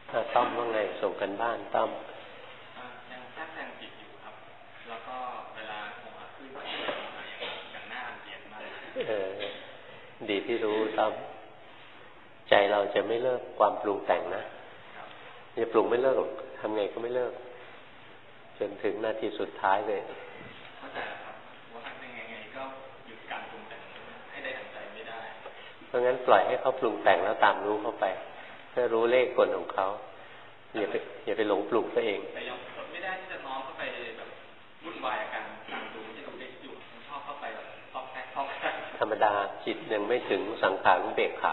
ต้อมว่าไงส่งกันบ้านต้อมยังแทรกแซงจิตอยู่ครับแล้วก็เวลาผมขึ้นอย่างหน้ารังเกียจมากดีที่รู้ต้อมใจเราจะไม่เลิกความปรุงแต่งนะจะปรุงไม่เลิกทำไงก็ไม่เลิกจนถึงนาทีสุดท้ายเลยเข้าใจครับว่าทำยังไงก็หยุดการปรุงแต่งให้ได้ดังใจไม่ได้เพราะงั้นปล่อยให้เขาปรุงแต่งแล้วตามรู้เข้าไปเพื่อรู้เลขกลของเขาอย่าไปหลงปลุกตัวเองแต่ยังไม่ได้ที่จะน้อมเข้าไปแบบวุ่นวายกันตามรู้ที่เราได้อยู่ชอบเข้าไปแบบซอกแซกธรรมดาจิตยังไม่ถึงสังขารอุเบกขา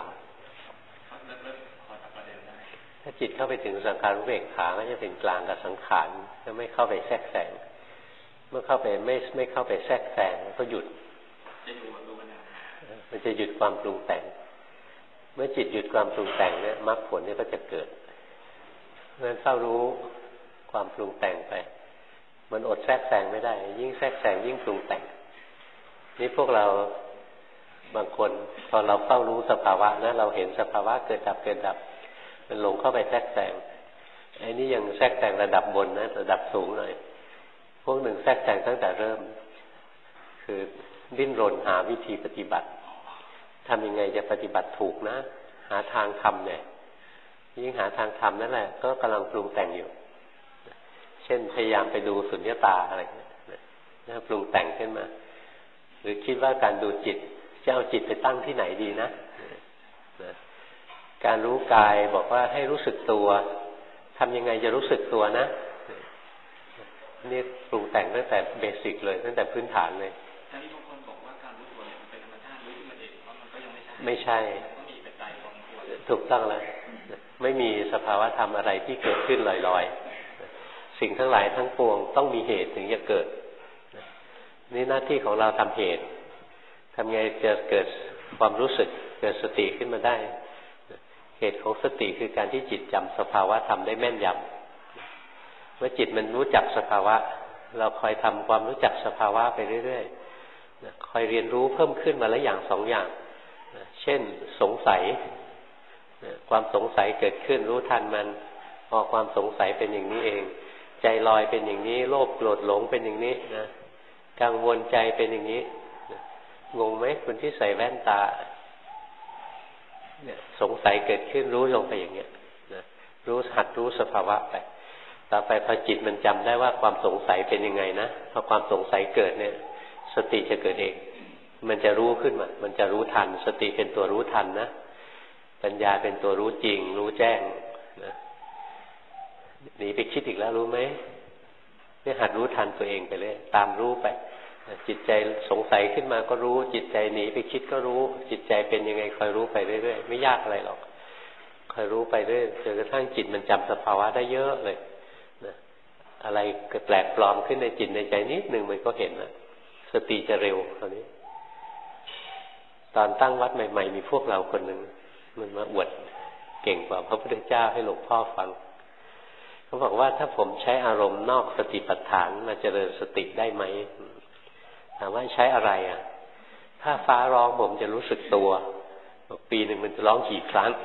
ถ้าจิตเข้าไปถึงสังขารอุเบกขาก็จะเป็นกลางกับสังขารจะไม่เข้าไปแทรกแซงเมื่อเข้าไปไม่เข้าไปแทรกแซงก็หยุดมันจะหยุดความปรุงแต่งเมื่อจิตหยุดความปรุงแต่งเนี่ยมรรคผลเนี่ยก็จะเกิดเพราะฉะนั้นเฝ้ารู้ความปรุงแต่งไปมันอดแทรกแซงไม่ได้ยิ่งแทรกแซงยิ่งปรุงแต่งนี่พวกเราบางคนพอเราเฝ้ารู้สภาวะนะเราเห็นสภาวะเกิดดับเกิดดับมันหลงเข้าไปแทรกแซงไอ้นี่ยังแทรกแซงระดับบนนะระดับสูงหน่อยพวกหนึ่งแทรกแซงตั้งแต่เริ่มคือดิ้นรนหาวิธีปฏิบัติทำยังไงจะปฏิบัติถูกนะหาทางทำเนี่ยยิ่งหาทางทำนั่นแหละก็กำลังปรุงแต่งอยู่เช่นพยายามไปดูสุญญตาอะไรเนี่ยปรุงแต่งขึ้นมาหรือคิดว่าการดูจิตจะเอาจิตไปตั้งที่ไหนดีนะการรู้กายบอกว่าให้รู้สึกตัวทำยังไงจะรู้สึกตัวนะนี่ปรุงแต่งตั้งแต่เบสิกเลยตั้งแต่พื้นฐานเลยแต่ที่บางคนบอกว่าการรู้ตัวเนี่ยมันเป็นธรรมชาติรู้ที่มันเองว่ามันก็ยังไม่ใช่ต้องมีปัจจัยพอสมควรถูกต้องแล้วไม่มีสภาวะธรรมอะไรที่เกิดขึ้นลอยๆสิ่งทั้งหลายทั้งปวงต้องมีเหตุถึงจะเกิดนี่หน้าที่ของเราทำเหตุทำไงจะเกิดความรู้สึกเกิดสติขึ้นมาได้เหตุของสติคือการที่จิตจำสภาวะธรรมได้แม่นยำเมื่อจิตมันรู้จักสภาวะเราคอยทำความรู้จักสภาวะไปเรื่อยๆคอยเรียนรู้เพิ่มขึ้นมาละอย่างสองอย่างเช่นสงสัยความสงสัยเกิดขึ้นรู้ทันมันพอความสงสัยเป็นอย่างนี้เองใจลอยเป็นอย่างนี้โลภโกรธหลงเป็นอย่างนี้นะกังวลใจเป็นอย่างนี้งงไหมคนที่ใส่แว่นตาเนี่ยสงสัยเกิดขึ้นรู้ลงไปอย่างเงี้ยนะรู้หัดรู้สภาวะไปต่อไปพอจิตมันจำได้ว่าความสงสัยเป็นยังไงนะพอความสงสัยเกิดเนี่ยสติจะเกิดเองมันจะรู้ขึ้นมามันจะรู้ทันสติเป็นตัวรู้ทันนะปัญญาเป็นตัวรู้จริงรู้แจ้งนะหนีไปคิดอีกแล้วรู้ไหมเนี่ยหัดรู้ทันตัวเองไปเลยตามรู้ไปจิตใจสงสัยขึ้นมาก็รู้จิตใจหนีไปคิดก็รู้จิตใจเป็นยังไงคอยรู้ไปเรื่อยๆไม่ยากอะไรหรอกคอยรู้ไปเรื่อยจนกระทั่งจิตมันจำสภาวะได้เยอะเลยนะอะไรเกิดแปลกปลอมขึ้นในจิตในใจนิดหนึ่งมันก็เห็นนะสติจะเร็วคราวนี้ตอนตั้งวัดใหม่ๆมีพวกเราคนหนึ่งมันมาอวดเก่งกว่าพระพุทธเจ้าให้หลวงพ่อฟังเขาบอกว่าถ้าผมใช้อารมณ์นอกสติปัฏฐานมาเจริญสติได้ไหมถามว่าใช้อะไรอ่ะถ้าฟ้าร้องผมจะรู้สึกตัวปีหนึ่งมันจะร้องกี่ครั้ง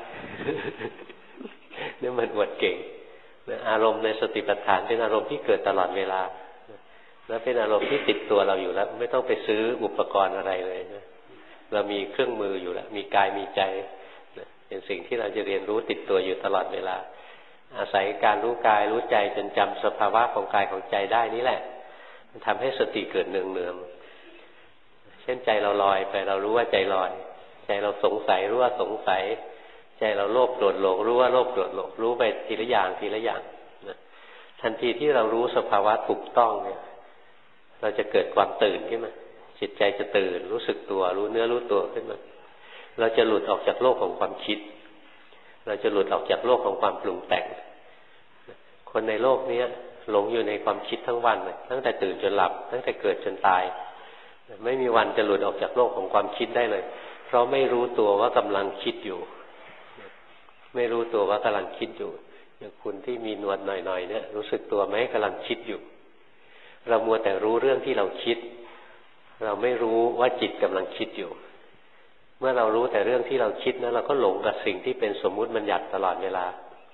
นี่มันอวดเก่งอารมณ์ในสติปัฏฐานเป็นอารมณ์ที่เกิดตลอดเวลาแล้วเป็นอารมณ์ที่ติดตัวเราอยู่แล้วไม่ต้องไปซื้ออุปกรณ์อะไรเลยนะเรามีเครื่องมืออยู่แล้วมีกายมีใจเป็นสิ่งที่เราจะเรียนรู้ติดตัวอยู่ตลอดเวลาอาศัยการรู้กายรู้ใจจนจำสภาวะของกายของใจได้นี่แหละมันทำให้สติเกิดเนืองๆเช่นใจเราลอยไปเรารู้ว่าใจลอยใจเราสงสัยรู้ว่าสงสัยใจเราโลภโกรธหลงรู้ว่าโลภโกรธหลงรู้ไปทีละอย่างทีละอย่างทันทีที่เรารู้สภาวะถูกต้องเนี่ยเราจะเกิดความตื่นขึ้นมาจิตใจจะตื่นรู้สึกตัวรู้เนื้อรู้ตัวขึ้นมาเราจะหลุดออกจากโลกของความคิดเราจะหลุดออกจากโลกของความปรุงแต่งคนในโลกนี้หลงอยู่ในความคิดทั้งวันเลยตั้งแต่ตื่นจนหลับตั้งแต่เกิดจนตายไม่มีวันจะหลุดออกจากโลกของความคิดได้เลยเพราะไม่รู้ตัวว่ากำลังคิดอยู่ไม่รู้ตัวว่ากำลังคิดอยู่อย่างคุณที่มีหนวดหน่อยๆเนี่ยรู้สึกตัวไหมกำลังคิดอยู่เรามัวแต่รู้เรื่องที่เราคิดเราไม่รู้ว่าจิตกำลังคิดอยู่เมื่อเรารู้แต่เรื่องที่เราคิดนะเราก็หลงกับสิ่งที่เป็นสมมุติบัญญัติตลอดเวลา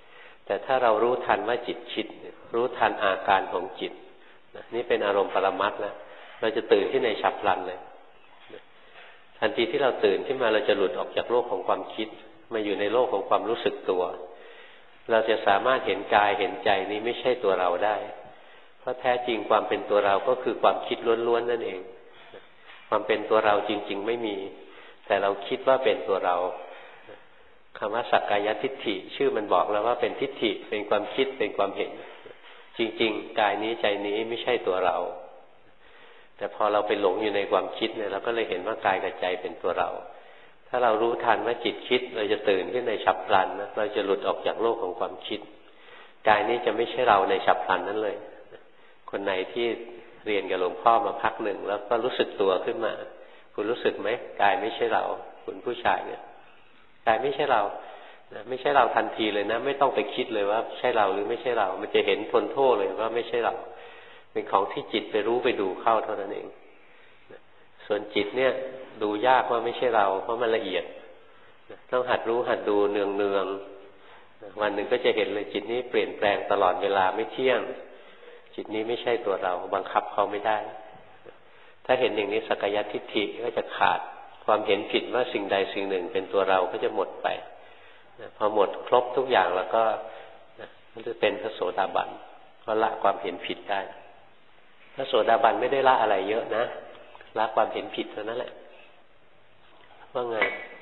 แต่ถ้าเรารู้ทันว่าจิตคิดรู้ทันอาการของจิตนี่เป็นอารมณ์ปรมัตถ์แล้วเราจะตื่นที่ในฉับพลันเลยทันทีที่เราตื่นขึ้นมาเราจะหลุดออกจากโลกของความคิดมาอยู่ในโลกของความรู้สึกตัวเราจะสามารถเห็นกายเห็นใจนี้ไม่ใช่ตัวเราได้เพราะแท้จริงความเป็นตัวเราก็คือความคิดล้วนๆนั่นเองความเป็นตัวเราจริงๆไม่มีแต่เราคิดว่าเป็นตัวเราคำว่าสักกายทิฏฐิชื่อมันบอกแล้วว่าเป็นทิฏฐิเป็นความคิดเป็นความเห็นจริงๆกายนี้ใจนี้ไม่ใช่ตัวเราแต่พอเราไปหลงอยู่ในความคิดเนี่ยเราก็เลยเห็นว่ากายกับใจเป็นตัวเราถ้าเรารู้ทันว่าจิตคิดเราจะตื่นขึ้นในฉับพลันนะเราจะหลุดออกจากโลกของความคิดกายนี้จะไม่ใช่เราในฉับพลันนั้นเลยคนไหนที่เรียนกับหลวงพ่อมาพักหนึ่งแล้วก็รู้สึกตัวขึ้นมาคุณรู้สึกไหมกายไม่ใช่เราคุณผู้ชายเนี่ยกายไม่ใช่เราไม่ใช่เราทันทีเลยนะไม่ต้องไปคิดเลยว่าใช่เราหรือไม่ใช่เรามันจะเห็นทนโทษเลยว่าไม่ใช่เราเป็นของที่จิตไปรู้ไปดูเข้าเท่านั้นเองส่วนจิตเนี่ยดูยากว่าไม่ใช่เราเพราะมันละเอียดต้องหัดรู้หัดดูเนืองๆวันหนึ่งก็จะเห็นเลยจิตนี้เปลี่ยนแปลงตลอดเวลาไม่เที่ยงจิตนี้ไม่ใช่ตัวเราบังคับเขาไม่ได้ถ้าเห็นอย่างนี้สักกายทิฏฐิก็จะขาดความเห็นผิดว่าสิ่งใดสิ่งหนึ่งเป็นตัวเราก็จะหมดไปพอหมดครบทุกอย่างแล้วก็มันจะเป็นพระโสดาบันก็ละความเห็นผิดได้พระโสดาบันไม่ได้ละอะไรเยอะนะละความเห็นผิดเท่านั้นแหละว่าไง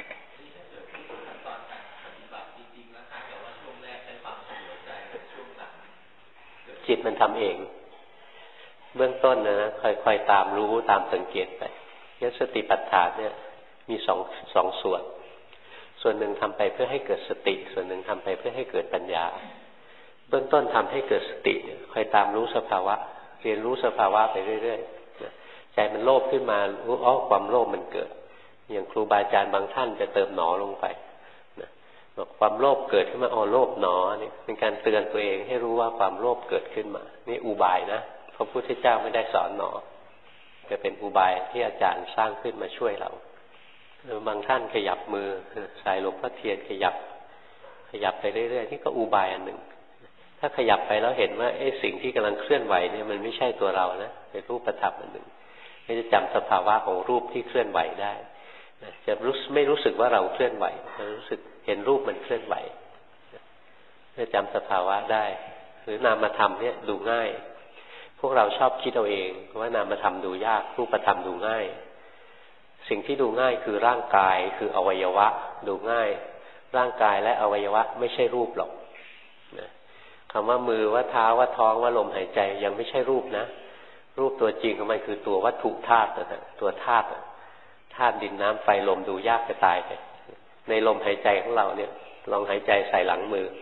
จิตมันทำเองเบื้องต้นนะค่อยๆตามรู้ตามสังเกตไปยสติปัฏฐานเนี่ยมีสองส่วนหนึ่งทำไปเพื่อให้เกิดสติส่วนหนึ่งทำไปเพื่อให้เกิดปัญญาเบื้องต้นทำให้เกิดสติคอยตามรู้สภาวะเรียนรู้สภาวะไปเรื่อยๆใจมันโลภขึ้นมารู้ความโลภมันเกิดอย่างครูบาอาจารย์บางท่านจะเติมหนอลงไปบอกความโลภเกิดขึ้นมาโลภหนอนี่เป็นการเตือนตัวเองให้รู้ว่าความโลภเกิดขึ้นมานี่อุบายนะพระพุทธเจ้าไม่ได้สอนหนอจะเป็นอุบายที่อาจารย์สร้างขึ้นมาช่วยเราบางท่านขยับมือสายหลวงพ่อเทียนขยับไปเรื่อยๆนี่ก็อุบายอันหนึ่งถ้าขยับไปแล้วเห็นว่าสิ่งที่กำลังเคลื่อนไหวเนี่ยมันไม่ใช่ตัวเรานะเป็นรูปธรรมอันหนึ่งไม่จะจำสภาวะของรูปที่เคลื่อนไหวได้จะไม่รู้สึกว่าเราเคลื่อนไหวรู้สึกเห็นรูปมันเคลื่อนไหวจะจำสภาวะได้หรือนามธรรมเนี่ยดูง่ายพวกเราชอบคิดเอาเองว่านามธรรมดูยากรูปธรรมดูง่ายสิ่งที่ดูง่ายคือร่างกายคืออวัยวะดูง่ายร่างกายและอวัยวะไม่ใช่รูปหรอกคำว่ามือว่าเท้าว่าท้องว่าลมหายใจยังไม่ใช่รูปนะรูปตัวจริงของมันคือตัววัตถุธาตุนะตัวธาตุดินน้ำไฟลมดูยากจะตายไปในลมหายใจของเราเนี่ยลองหายใจใส่หลังมือ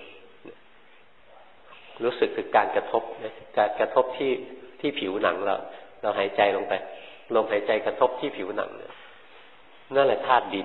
รู้สึกถึงการกระทบการกระทบที่ผิวหนังเราหายใจลงไปลมหายใจกระทบที่ผิวหนังนั่นแหละธาตุดิน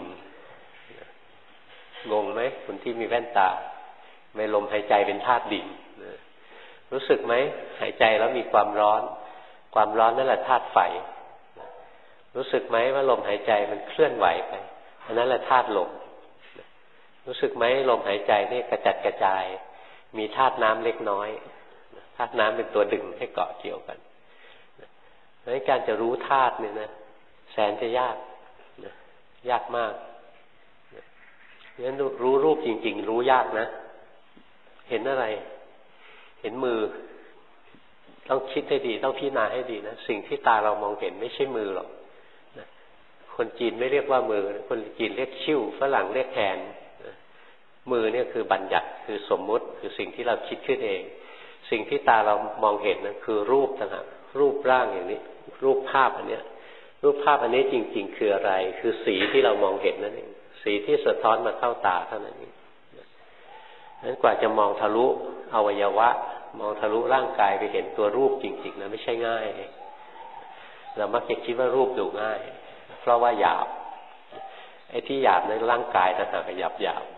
งงไหมคนที่มีแว่นตาไม่ลมหายใจเป็นธาตุดินรู้สึกไหมหายใจแล้วมีความร้อนนั่นแหละธาตุไฟรู้สึกไหมว่าลมหายใจมันเคลื่อนไหวไปอันนั้นแหละธาตุลมรู้สึกไหมลมหายใจนี่กระจัดกระจายมีธาตุน้ำเล็กน้อยธาตุน้ำเป็นตัวดึงให้เกาะเกี่ยวกันเพราะฉะนั้นการจะรู้ธาตุเนี่ยนะแสนจะยากมากงั้นรู้รูปจริงๆรู้ยากนะเห็นอะไรเห็นมือต้องคิดให้ดีต้องพิจารณาให้ดีนะสิ่งที่ตาเรามองเห็นไม่ใช่มือหรอกคนจีนไม่เรียกว่ามือคนจีนเรียกชิ่วฝรั่งเรียกแฮนด์มือเนี่ยคือบัญญัติคือสมมุติคือสิ่งที่เราคิดขึ้นเองสิ่งที่ตาเรามองเห็นนั้นคือรูปต่างหากรูปร่างอย่างนี้รูปภาพอันเนี้ยรูปภาพอันนี้จริงๆคืออะไรคือสีที่เรามองเห็นนั่นเองสีที่สะท้อนมาเข้าตาเท่านั้นเองนั้นกว่าจะมองทะลุอวัยวะมองทะลุร่างกายไปเห็นตัวรูปจริงๆนะไม่ใช่ง่ายเรามักจะคิดว่ารูปดูง่ายเพราะว่าหยาบไอ้ที่หยาบในร่างกายต่างหากหยาบ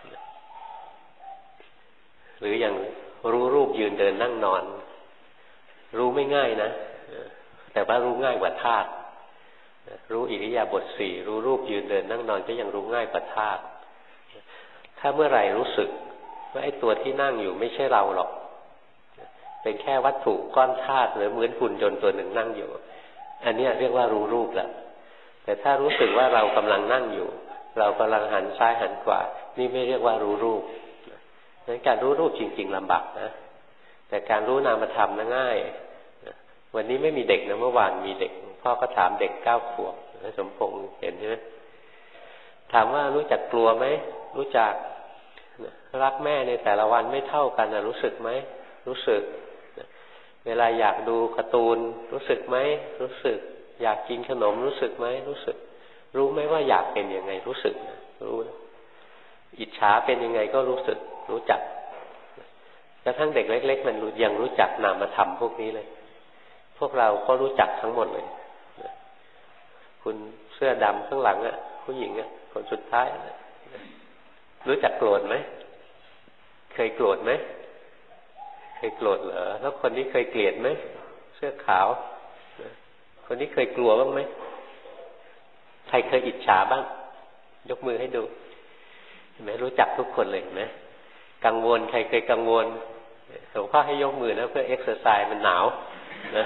หรืออย่างรู้รูปยืนเดินนั่งนอนรู้ไม่ง่ายนะแต่ว่ารู้ง่ายกว่าธาตุรู้อิริยาบถสี่รู้รูปยืนเดินนั่งนอนก็ยังรู้ง่ายกว่าธาตุถ้าเมื่อไหร่รู้สึกว่าไอ้ตัวที่นั่งอยู่ไม่ใช่เราหรอกเป็นแค่วัตถุก้อนธาตุหรือเหมือนหุ่นยนต์ตัวหนึ่งนั่งอยู่อันนี้เรียกว่ารู้รูปแล้วแต่ถ้ารู้สึกว่าเรากำลังนั่งอยู่เรากำลังหันซ้ายหันขวานี่ไม่เรียกว่ารู้รูปงั้นการรู้รูปจริงๆลำบากนะแต่การรู้นามธรรมน่ะง่ายวันนี้ไม่มีเด็กนะเมื่อวานมีเด็กพ่อก็ถามเด็ก9 ขวบสมพงษ์เห็นใช่ไหมถามว่ารู้จักกลัวไหมรู้จักรักแม่ในแต่ละวันไม่เท่ากันนะรู้สึกไหมรู้สึกเวลาอยากดูการ์ตูนรู้สึกไหมรู้สึกอยากกินขนมรู้สึกไหมรู้สึกรู้ไหมว่าอยากเป็นยังไงรู้สึกรู้อิจฉาเป็นยังไงก็รู้สึกรู้จักกระทั่งเด็กเล็กๆมันยังรู้จักนามธรรมพวกนี้เลยพวกเราก็รู้จักทั้งหมดเลยคุณเสื้อดำข้างหลังอ่ะผู้หญิงอ่ะคนสุดท้ายรู้จักโกรธไหมเคยโกรธไหมเคยโกรธเหรอแล้วคนนี้เคยเกลียดไหมเสื้อขาวคนนี้เคยกลัวบ้างไหมใครเคยอิจฉาบ้างยกมือให้ดูเห็นไหมรู้จักทุกคนเลยเห็นไหมกังวลใครเคยกังวลหลวงพ่อให้ยกมือนะเพื่อเอ็กซ์เซอร์ไซส์มันหนาวนะ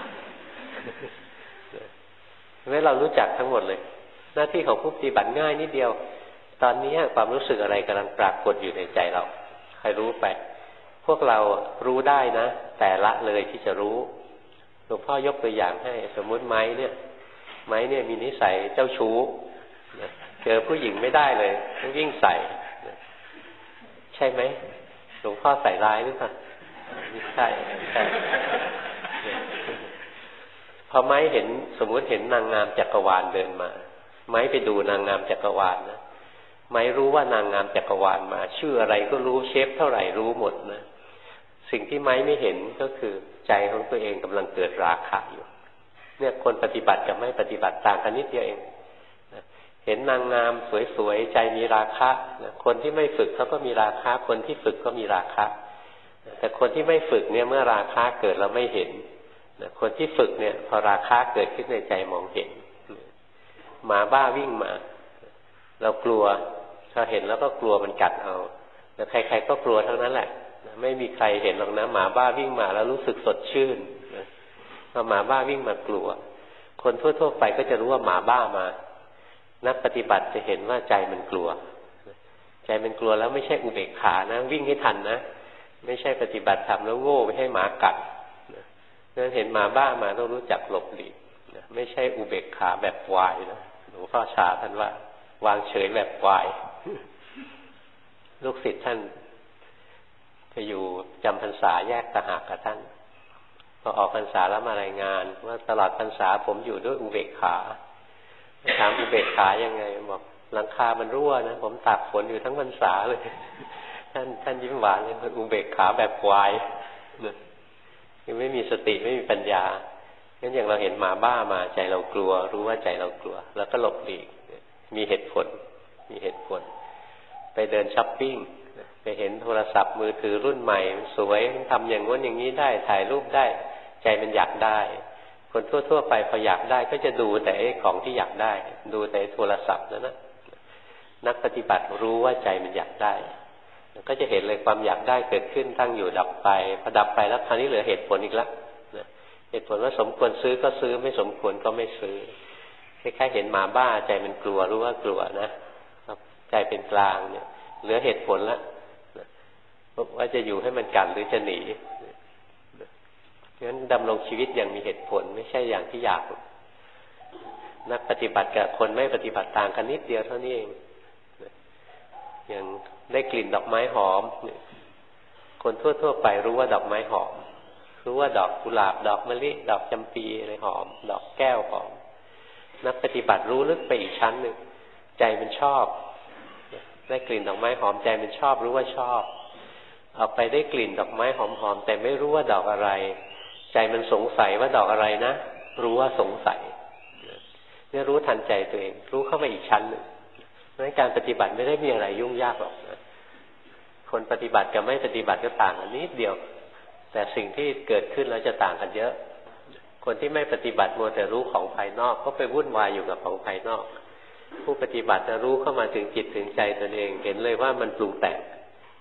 เห็นไหมเรารู้จักทั้งหมดเลยหน้าที่ของผู้ปฏิบัติง่ายนิดเดียวตอนนี้ความรู้สึกอะไรกำลังปรากฏอยู่ในใจเราใครรู้ไปพวกเรารู้ได้นะแต่ละเลยที่จะรู้หลวงพ่อยกตัวอย่างให้สมมุติไม้เนี่ยมีนิสัยเจ้าชู้เจอผู้หญิงไม่ได้เลยต้องวิ่งใส่ใช่ไหมหลวงพ่อใส่ร้ายหรือเปล่าไม่ใช่พอไม้เห็นสมมุติเห็นนางงามจักรวาลเดินมาไม้ไปดูนางงามจักรวาลนะไม้รู้ว่านางงามจักรวาลมาชื่ออะไรก็รู้เชฟเท่าไหร่รู้หมดนะสิ่งที่ไม้ไม่เห็นก็คือใจของตัวเองกำลังเกิดราคะอยู่เนี่ยคนปฏิบัติกับไม่ปฏิบัติต่างกันนิดเดียวเองเห็นนางงามสวยๆใจมีราคะคนที่ไม่ฝึกเขาก็มีราคะคนที่ฝึกก็มีราคะแต่คนที่ไม่ฝึกเนี่ยเมื่อราคะเกิดเราไม่เห็นคนที่ฝึกเนี่ยพอราคะเกิดขึ้นในใจมองเห็นหมาบ้าวิ่งมาเรากลัวถ้าเห็นแล้วก็กลัวมันกัดเอาแต่ใครๆก็กลัวทั้งนั้นแหละไม่มีใครเห็นหรอกนะหมาบ้าวิ่งมาแล้วรู้สึกสดชื่นพอหมาบ้าวิ่งมากลัวคนทั่วๆไปก็จะรู้ว่าหมาบ้ามานักปฏิบัติจะเห็นว่าใจมันกลัวใจมันกลัวแล้วไม่ใช่อุเบกขานะวิ่งให้ทันนะไม่ใช่ปฏิบัติธรรมแล้วโง่ไม่ให้หมากัดนั้นเห็นหมาบ้ามาต้องรู้จักหลบหลีกไม่ใช่อุเบกขาแบบวายนะหลวงพ่อชาท่านว่าวางเฉยแบบวายลูกศิษย์ท่านไปอยู่จำพรรษาแยกต่างหากกับท่านพอออกพรรษาแล้วมารายงานว่าตลอดพรรษาผมอยู่ด้วยอุเบกขาถามอุเบกขายังไงบอกหลังคามันรั่วนะผมตากฝนอยู่ทั้งพรรษาเลยท่านยิ้มหวานเลยอุเบกขาแบบวายยังไม่มีสติไม่มีปัญญางั้นอย่างเราเห็นหมาบ้ามาใจเรากลัวรู้ว่าใจเรากลัวแล้วก็หลบหลีกมีเหตุผลไปเดินช้อปปิ้งไปเห็นโทรศัพท์มือถือรุ่นใหม่สวยทำอย่างงี้อย่างนี้ได้ถ่ายรูปได้ใจมันอยากได้คนทั่วๆไปพออยากได้ก็จะดูแต่ของที่อยากได้ดูแต่โทรศัพท์นั่นนะนักปฏิบัติรู้ว่าใจมันอยากได้ก็จะเห็นเลยความอยากได้เกิดขึ้นตั้งอยู่ดับไปพอดับไปแล้วคราวนี้เหลือเหตุผลอีกแล้วเหตุผลว่าสมควรซื้อก็ซื้อไม่สมควรก็ไม่ซื้อคล้ายๆเห็นหมาบ้าใจมันกลัวรู้ว่ากลัวนะใจเป็นกลางเนี่ยเหลือเหตุผลแล้วว่าจะอยู่ให้มันกัดหรือจะหนีงั้นดำรงชีวิตอย่างมีเหตุผลไม่ใช่อย่างที่อยากนักปฏิบัติกับคนไม่ปฏิบัติต่างกันนิดเดียวเท่านี้เองอย่างได้กลิ่นดอกไม้หอมคนทั่วๆไปรู้ว่าดอกไม้หอมรู้ว่าดอกกุหลาบดอกมะลิดอกจำปีอะไรหอมดอกแก้วหอมนักปฏิบัติรู้ลึกไปอีกชั้นหนึ่งใจมันชอบได้กลิ่นดอกไม้หอมใจมันชอบรู้ว่าชอบออกไปได้กลิ่นดอกไม้หอมๆแต่ไม่รู้ว่าดอกอะไรใจมันสงสัยว่าดอกอะไรนะรู้ว่าสงสัยเนี่ยรู้ทันใจตัวเองรู้เข้าไปอีกชั้นหนึ่งเพราะฉะนั้นการปฏิบัติไม่ได้มีอะไรยุ่งยากหรอกนะคนปฏิบัติกับไม่ปฏิบัติก็ต่างกันนิดเดียวแต่สิ่งที่เกิดขึ้นแล้วจะต่างกันเยอะคนที่ไม่ปฏิบัติมัวแต่รู้ของภายนอกก็ไปวุ่นวายอยู่กับของภายนอกผู้ปฏิบัติจะรู้เข้ามาถึงจิตถึงใจตนเองเห็นเลยว่ามันปรุงแต่ง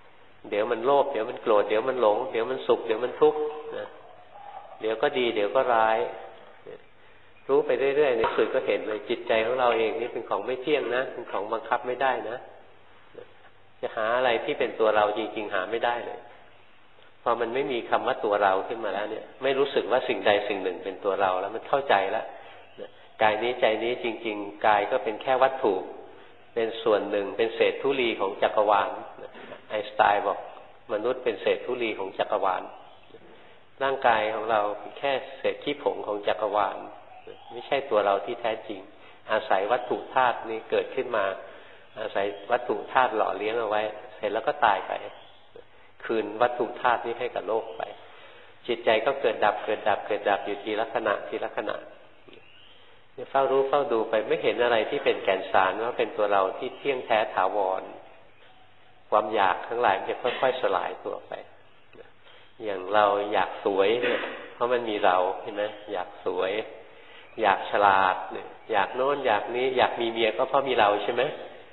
เดี๋ยวมันโลภเดี๋ยวมันโกรธเดี๋ยวมันหลงเดี๋ยวมันสุขเดี๋ยวมันทุกข์นะเดี๋ยวก็ดีเดี๋ยวก็ร้ายรู้ไปเรื่อยๆในสุดก็เห็นเลยจิตใจของเราเองนี่เป็นของไม่เที่ยงนะเป็นของบังคับไม่ได้นะจะหาอะไรที่เป็นตัวเราจริงๆหาไม่ได้เลยพอมันไม่มีคำว่าตัวเราขึ้นมาแล้วเนี่ยไม่รู้สึกว่าสิ่งใดสิ่งหนึ่งเป็นตัวเราแล้วมันเข้าใจแล้วกายนี้ใจนี้จริงๆกายก็เป็นแค่วัตถุเป็นส่วนหนึ่งเป็นเศษธุลีของจักรวาลไอน์สไตน์บอกมนุษย์เป็นเศษธุลีของจักรวาลร่างกายของเราแค่เศษขี้ผงของจักรวาลไม่ใช่ตัวเราที่แท้จริงอาศัยวัตถุธาตุนี้เกิดขึ้นมาอาศัยวัตถุธาตุหล่อเลี้ยงเอาไว้เสร็จแล้วก็ตายไปคืนวัตถุธาตุนี้ให้กับโลกไปจิตใจก็เกิดดับเกิดดับเกิดดับอยู่ทีละขณะทีละขณะเฝ้ารู้เฝ้าดูไปไม่เห็นอะไรที่เป็นแก่นสารว่าเป็นตัวเราที่เที่ยงแท้ถาวรความอยากทั้งหลายมันจะค่อยๆสลายตัวไปอย่างเราอยากสวยเนี่ยเพราะมันมีเราใช่ไหมอยากสวยอยากฉลาดเนี่ยอยากโน้นอยากนี้อยากมีเมียก็เพราะมีเราใช่ไหม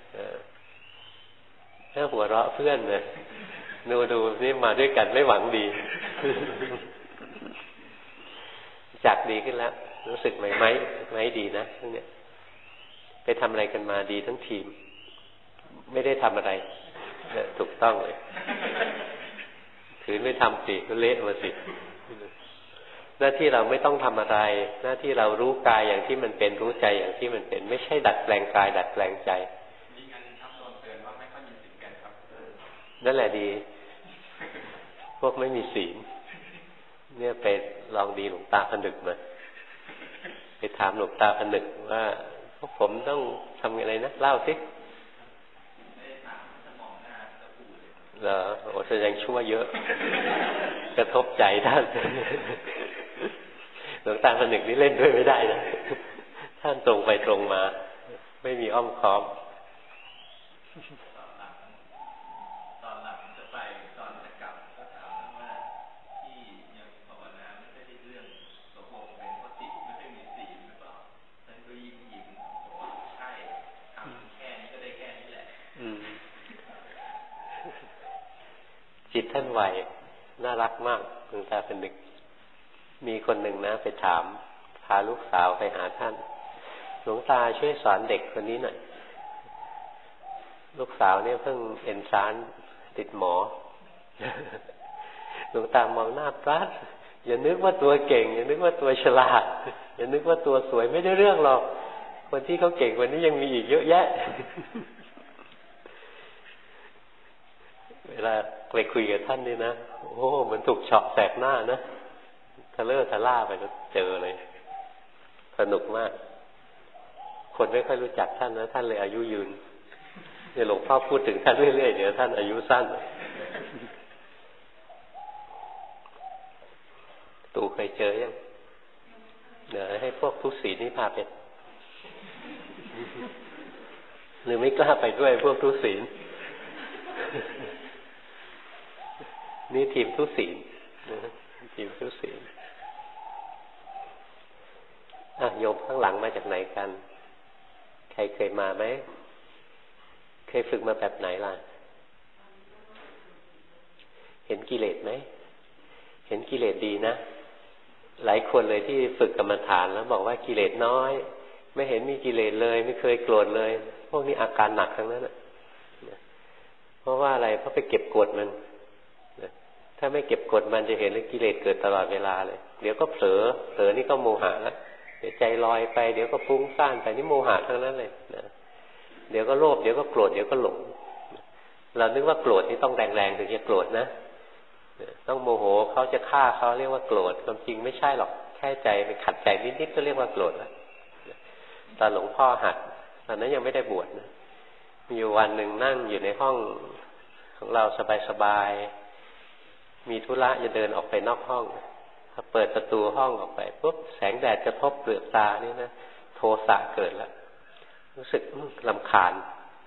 ถ้าหัวเราะเพื่อนเนี่ยดูนี่มาด้วยกันไม่หวังดีจากดีขึ้นแล้วรู้สึกไหมดีนะทั้งเนี้ยไปทำอะไรกันมาดีทั้งทีมไม่ได้ทำอะไรถูกต้องเลยถือไม่ทำสิก็เละมาสิหน้าที่เราไม่ต้องทำอะไรหน้าที่เรารู้กายอย่างที่มันเป็นรู้ใจอย่างที่มันเป็นไม่ใช่ดัดแปลงกายดัดแปลงใจมีงานครับโดนเตือนว่าไม่ค่อยมีศีลกันครับนั่นแหละดีพวกไม่มีศีลเนี่ยไปลองดีหลวงตาผนึกมาไปถามหลวงตาผนึกว่าพวกผมต้องทำอะไรนะเล่าสิเหรอโอ้แสดงชั่วเยอะกระทบใจท่านหลวงตาผนึกนี่เล่นด้วยไม่ได้นะท่านตรงไปตรงมาไม่มีอ้อมค้อมตอนหลังจะไปตอนจะกลับก็ถามว่าที่ยังภาวนาไม่ใช่เรื่องตกลงเป็นเพราะจิตไม่ได้มีศีลหรือเปล่าท่านก็ยิ้มบอกว่าใช่ทำแค่นี้ก็ได้แค่นี้แหละจิตท่านไหวน่ารักมากหลวงตาผนึกมีคนหนึ่งนะไปถามพาลูกสาวไปหาท่านหลวงตาช่วยสอนเด็กคนนี้หน่อยลูกสาวเนี่ยเพิ่งเอนทรานซ์ติดหมอหลวงตามองหน้าปราดอย่านึกว่าตัวเก่งอย่านึกว่าตัวฉลาดอย่านึกว่าตัวสวยไม่ได้เรื่องหรอกคนที่เขาเก่งกว่านี้ยังมีอีกเยอะแยะเวลาไปคุยกับท่านนี่นะโอ้มันถูกเฉาะแสกหน้านะทะเลาะทะล่าไปก็เจอเลยสนุกมากคนไม่ค่อยรู้จักท่านนะท่านเลยอายุยืนเนี่ยหลวงพ่อพูดถึงท่านเรื่อยๆเดี๋ยวท่านอายุสั้นตู่เคยเจอยังเดี๋ยวให้พวกทุศีลนี่พาไปหรือไม่กล้าไปด้วยพวกทุศีลนี่ทีมทุศีลทีมทุศีลโยมข้างหลังมาจากไหนกันใครเคยมาไหมเคยฝึกมาแบบไหนล่ะเห็นกิเลสไหมเห็นกิเลสดีนะหลายคนเลยที่ฝึกกรรมฐานแล้วบอกว่ากิเลสน้อยไม่เห็นมีกิเลสเลยไม่เคยโกรธเลยพวกนี้อาการหนักทั้งนั้นเพราะว่าอะไรเพราะไปเก็บกดมันถ้าไม่เก็บกดมันจะเห็นเลยกิเลสเกิดตลอดเวลาเลยเดี๋ยวก็เผลอนี่ก็โมหะแล้วเดี๋ยวใจลอยไปเดี๋ยวก็ฟุ้งซ่านไปนี่โมหะทั้งนั้นเลยนะเดี๋ยวก็โลภเดี๋ยวก็โกรธเดี๋ยวก็หลงเรานึกว่าโกรธนี่ต้องแรงๆถึงจะโกรธนะต้องโมโหเขาจะฆ่าเขาเรียกว่าโกรธความจริงไม่ใช่หรอกแค่ใจไปขัดใจนิดๆก็เรียกว่าโกรธแล้วตอนหลวงพ่อหัดตอนนั้นยังไม่ได้บวชนะมีอยู่วันหนึ่งนั่งอยู่ในห้องของเราสบายๆมีธุระจะเดินออกไปนอกห้องพอเปิดประตูห้องออกไปปุ๊บแสงแดดกระทบเปลือกตานี่นะโทสะเกิดแล้วรู้สึกรำคาญ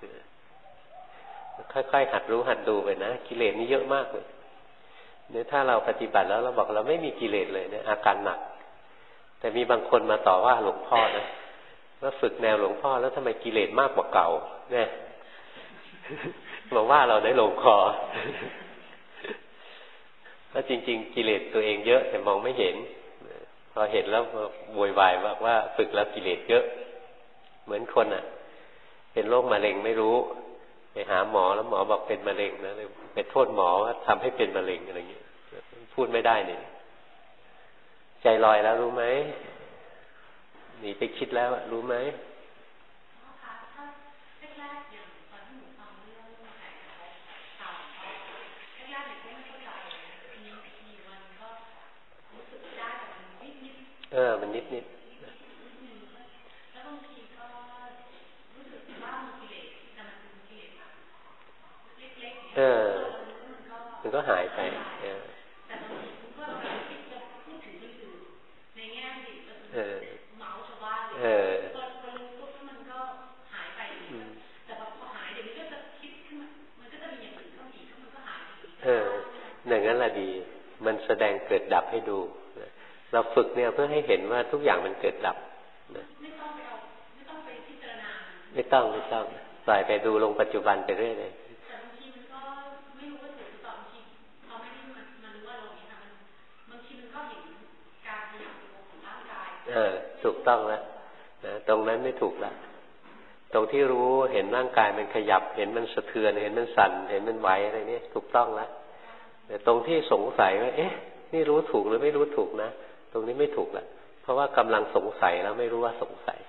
ค่อยๆหัดรู้หัดดูไปนะกิเลสนี่เยอะมากเลยเนี่ยถ้าเราปฏิบัติแล้วเราบอกเราไม่มีกิเลสเลยเนี่ยอาการหนักแต่มีบางคนมาต่อว่าหลวงพ่อนะว่าฝึกแนวหลวงพ่อแล้วทำไมกิเลสมากกว่าเก่าเนี่ยบอกว่าเราได้ลงคอแล้วจริงๆกิเลสตัวเองเยอะแต่มองไม่เห็นพอเห็นแล้วโวยวายบอกว่าฝึกแล้วกิเลสเยอะเหมือนคนอ่ะเป็นโรคมะเร็งไม่รู้ไปหาหมอแล้วหมอบอกเป็นมะเร็งนะเลยไปโทษหมอว่าทำให้เป็นมะเร็งอะไรอย่างเงี้ยพูดไม่ได้นี่ใจลอยแล้วรู้ไหมหนีไปคิดแล้วรู้ไหมมันนิดนิดมันก็หายไปอย่างนั้นแหละดีมันแสดงเกิดดับให้ดูเราฝึกเนี่ยเพื่อให้เห็นว่าทุกอย่างมันเกิดดับไม่ต้องไปพิจารณาไม่ต้องปล่อยไปดูลงปัจจุบันไปเรื่อยเลยแต่บางทีมันก็ไม่รู้ว่าถูกหรือเปล่าบางทีเราไม่ได้มันรู้ว่าเราเห็นมันบางทีมันก็เห็นการขยับตัวของร่างกายถูกต้องแล้วนะตรงนั้นไม่ถูกละตรงที่รู้เห็นร่างกายมันขยับเห็นมันสะเทือนเห็นมันสั่นเห็นมันไหวอะไรนี่ถูกต้องแล้วแต่ตรงที่สงสัยว่าเอ๊ะนี่รู้ถูกหรือไม่รู้ถูกนะตรงนี้ไม่ถูกละเพราะว่ากำลังสงสัยแล้วไม่รู้ว่าสงสัย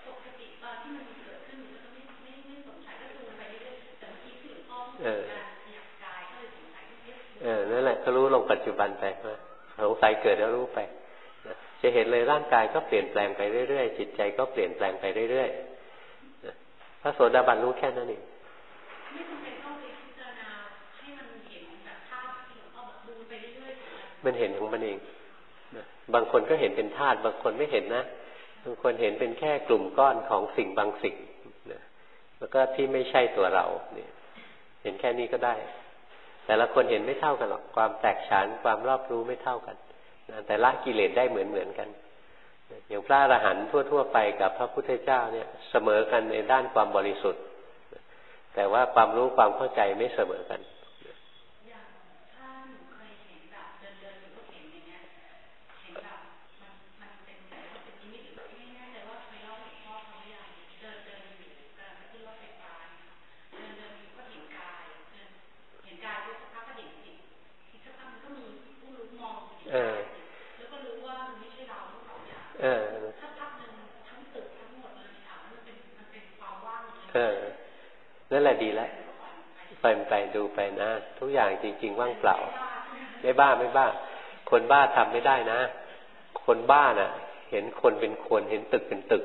นั่นแหละก็รู้ลงปัจจุบันไปว่าสงสัยเกิดแล้วรู้ไปจะเห็นเลยร่างกายก็เปลี่ยนแปลงไปเรื่อยๆจิตใจก็เปลี่ยนแปลงไปเรื่อยๆพระโสดาบันรู้แค่นั้นเองไม่จำเป็นต้องไปพิจารณาให้มันเห็นแบบธาตุที่เราแบบดูไปเรื่อยๆมันเห็นของมันเองบางคนก็เห็นเป็นธาตุบางคนไม่เห็นนะบางคนเห็นเป็นแค่กลุ่มก้อนของสิ่งบางสิ่งแล้วก็ที่ไม่ใช่ตัวเราเนี่ยเห็นแค่นี้ก็ได้แต่ละคนเห็นไม่เท่ากันหรอกความแตกฉานความรอบรู้ไม่เท่ากันแต่ละกิเลสได้เหมือนกันอย่างพระอรหันต์ทั่วๆไปกับพระพุทธเจ้าเนี่ยเสมอกันในด้านความบริสุทธิ์แต่ว่าความรู้ความเข้าใจไม่เสมอกันนั่นแหละดีแล้วไปดูไปนะทุกอย่างจริงๆว่างเปล่าไม่บ้าคนบ้าทำไม่ได้นะคนบ้าน่ะเห็นคนเป็นคนเห็นตึกเป็นตึก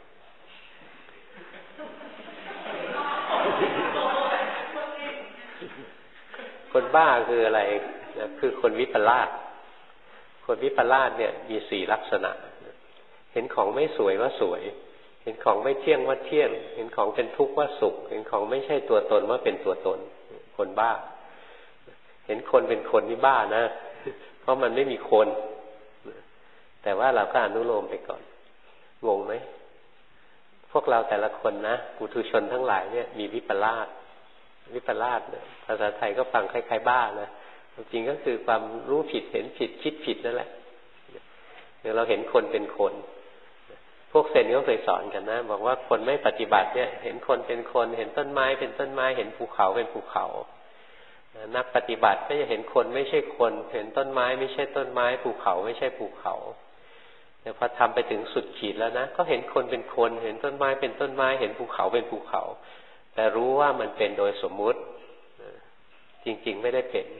คนบ้าคืออะไรคือคนวิปลาสคนวิปลาสเนี่ยมี4ลักษณะเห็นของไม่สวยว่าสวยเห็นของไม่เที่ยงว่าเที่ยงเห็นของเป็นทุกข์ว่าสุขเห็นของไม่ใช่ตัวตนว่าเป็นตัวตนคนบ้าเห็นคนเป็นคนนี่บ้านะเพราะมันไม่มีคนแต่ว่าเราก็อนุโลมไปก่อนงงไหมพวกเราแต่ละคนนะปุถุชนทั้งหลายเนี่ยมีวิปลาสเนี่ยภาษาไทยก็ฟังคล้ายๆบ้านะจริงก็คือความรู้ผิดเห็นผิดคิดผิดนั่นแหละเดี๋ยวเราเห็นคนเป็นคนพวกเซนก็เคยสอนกันนะบอกว่าคนไม่ปฏิบัติเนี่ยเห็นคนเป็นคนเห็นต้นไม้เป็นต้นไม้เห็นภูเขาเป็นภูเขานักปฏิบัติก็จะเห็นคนไม่ใช่คนเห็นต้นไม้ไม่ใช่ต้นไม้ภูเขาไม่ใช่ภูเขาแต่พอทำไปถึงสุดขีดแล้วนะก็เห็นคนเป็นคนเห็นต้นไม้เป็นต้นไม้เห็นภูเขาเป็นภูเขาแต่รู้ว่ามันเป็นโดยสมมุติจริงๆไม่ได้เป็น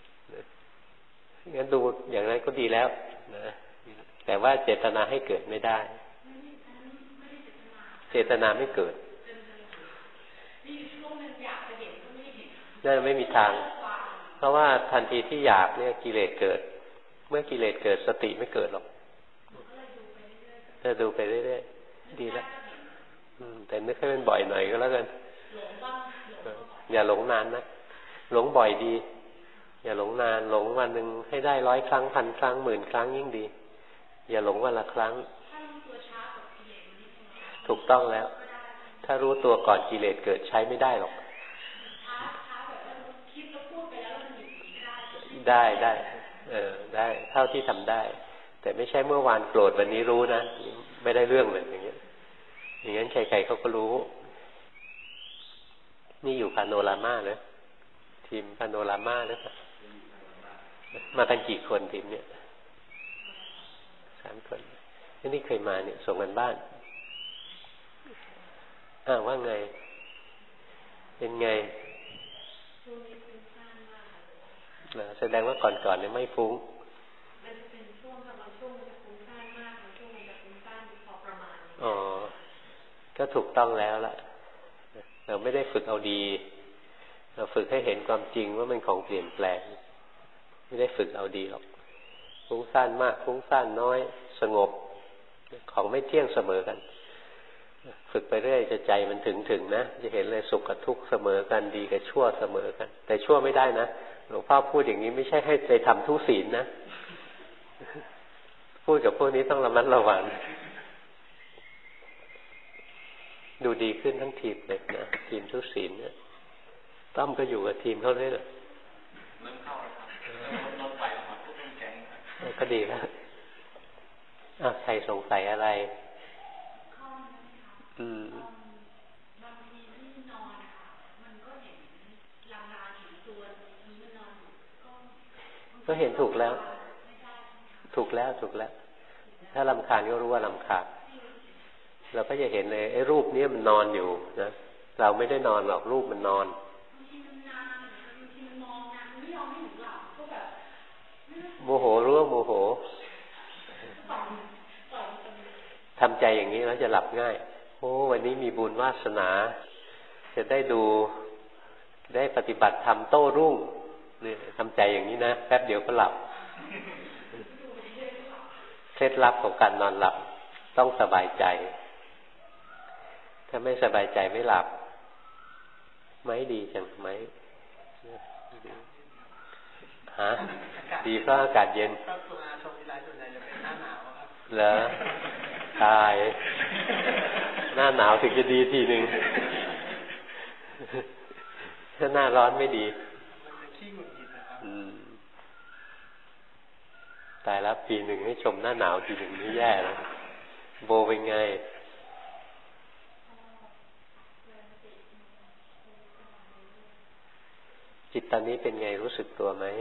งั้นดูอย่างนั้นก็ดีแล้วนะแต่ว่าเจตนาให้เกิดไม่ได้เจตนาไม่เกิดนั่นไม่มีทางเพราะว่าทันทีที่อยากเนี่ยกิเลสเกิดเมื่อกิเลสเกิดสติไม่เกิดหรอกจะดูไปเรื่อยๆดีแล้วแต่นึกให้มันบ่อยหน่อยก็แล้วกันอย่าหลงนานนะหลงบ่อยดีอย่าหลงนานหลงวันหนึ่งให้ได้100 ครั้ง1,000 ครั้ง10,000 ครั้งยิ่งดีอย่าหลงวันละครั้งถูกต้องแล้วถ้ารู้ตัวก่อนกิเลสเกิดใช้ไม่ได้หรอกได้ได้เท่าที่ทำได้แต่ไม่ใช่เมื่อวานโกรธวันนี้รู้นะไม่ได้เรื่องเลยอย่างเงี้ยอย่างนั้นใครๆเขาก็รู้นี่อยู่พาโนรามานะทีมพาโนรามานะมากันกี่คนทีมเนี่ย3 คนนี่เคยมาเนี่ยส่งกันบ้านว่าไงเป็นไงแสดงว่าก่อนๆเนี่ยไม่ฟุ้งมันจะเป็นช่วงบางช่วงมันจะฟุ้งซ่านมากบางช่วงมันจะฟุ้งซ่านพอประมาณก็ถูกต้องแล้วล่ะเราไม่ได้ฝึกเอาดีเราฝึกให้เห็นความจริงว่ามันของเปลี่ยนแปลงไม่ได้ฝึกเอาดีหรอกฟุ้งซ่านมากฟุ้งซ่านน้อยสงบของไม่เที่ยงเสมอกันฝึกไปเรื่อยจะใจมันถึงนะจะเห็นเลยสุขกับทุกข์เสมอกันดีกับชั่วเสมอกันแต่ชั่วไม่ได้นะหลวงพ่อพูดอย่างนี้ไม่ใช่ให้ใจทำทุศีลนะพูดกับพวกนี้ต้องระมัดระวังดูดีขึ้นทั้งทีมเลยนะทีมทุศีลเนี่ยต้อมก็อยู่กับทีมเขาเลยเหรอเริ่มเข้าแล้วครับลงไปออกมาปุ๊บต้องแข็งก็ดีแล้วใครสงสัยอะไรบางทีที่นอนค่ะมันก็เห็นลางๆเห็นตัวนี้มันนอนก็เห็นถูกแล้วถูกแล้วถ้ารำคาญก็รู้ว่ารำคาญเราก็จะเห็นเลยไอ้รูปนี้มันนอนอยู่นะเราไม่ได้นอนหรอกรูปมันนอนโมโหรู้ว่าโมโหทำใจอย่างนี้แล้วจะหลับง่ายโอ้วันนี้มีบุญวาสนาจะได้ดูได้ปฏิบัติธรรมโต้รุ่งนี่ทำใจอย่างนี้นะแป๊บเดียวก็หลับเคล็ดลับของการนอนหลับต้องสบายใจถ้าไม่สบายใจไม่หลับไม่ดีจังไหมดีเพราะอากาศเย็นเหรอตายหน้าหนาวถึงจะดีทีหนึ่งถ้าหน้าร้อนไม่ดีตายแล้วปีหนึ่งให้ชมหน้าหนาวทีหนึ่งนี่แย่แล้วโบเป็นไงจิตตอนนี้เป็นไงรู้สึกตัวไหม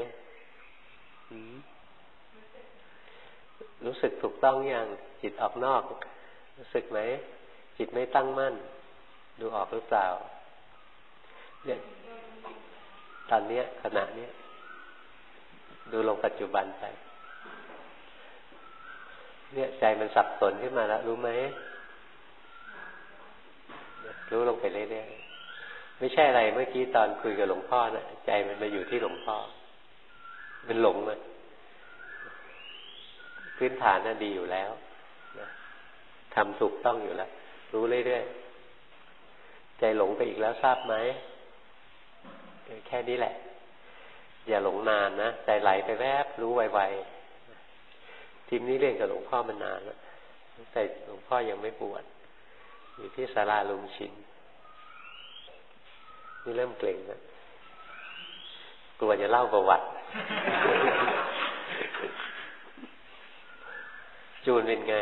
รู้สึกถูกต้องยังจิตออกนอกรู้สึกไหมจิตไม่ตั้งมั่นดูออกหรือเปล่าเนี่ยตอนนี้ขณะนี้ดูลงปัจจุบันไปเนี่ยใจมันสับสนขึ้นมาแล้วรู้ไหมรู้ลงไปเรื่อยๆไม่ใช่อะไรเมื่อกี้ตอนคุยกับหลวงพ่อนะใจมันมาอยู่ที่หลวงพ่อมันหลงเลยพื้นฐานน่ะดีอยู่แล้วทำถูกต้องอยู่แล้วรู้เรื่อยๆใจหลงไปอีกแล้วทราบไหมแค่นี้แหละอย่าหลงนานนะใจไหลไปแวบรู้ไวๆทีมนี้เรียนกับหลวงพ่อมานานแล้วแต่หลวงพ่อยังไม่บวชอยู่ที่ศาลาลุงชินนี่เริ่มเกร็งแล้วกลัวจะเล่าประวัติจูนเป็นไง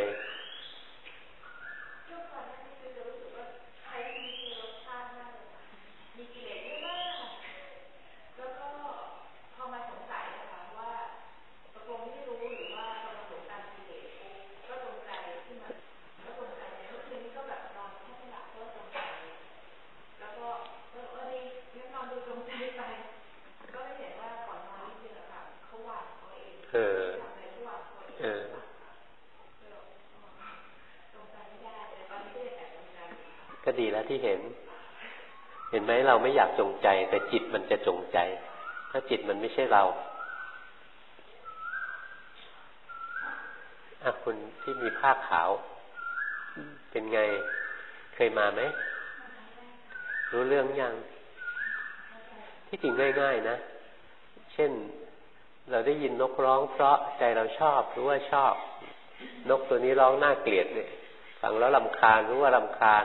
ก็ดีแล้วที่เห็นไหมเราไม่อยากจงใจแต่จิตมันจะจงใจถ้าจิตมันไม่ใช่เราคุณที่มีผ้าขาวเป็นไงเคยมาไหมรู้เรื่องยังที่จริงง่ายๆนะเช่นเราได้ยินนกร้องเพราะใจเราชอบรู้ว่าชอบนกตัวนี้ร้องน่าเกลียดเนี่ยฟังแล้วรำคาญรู้ว่ารำคาญ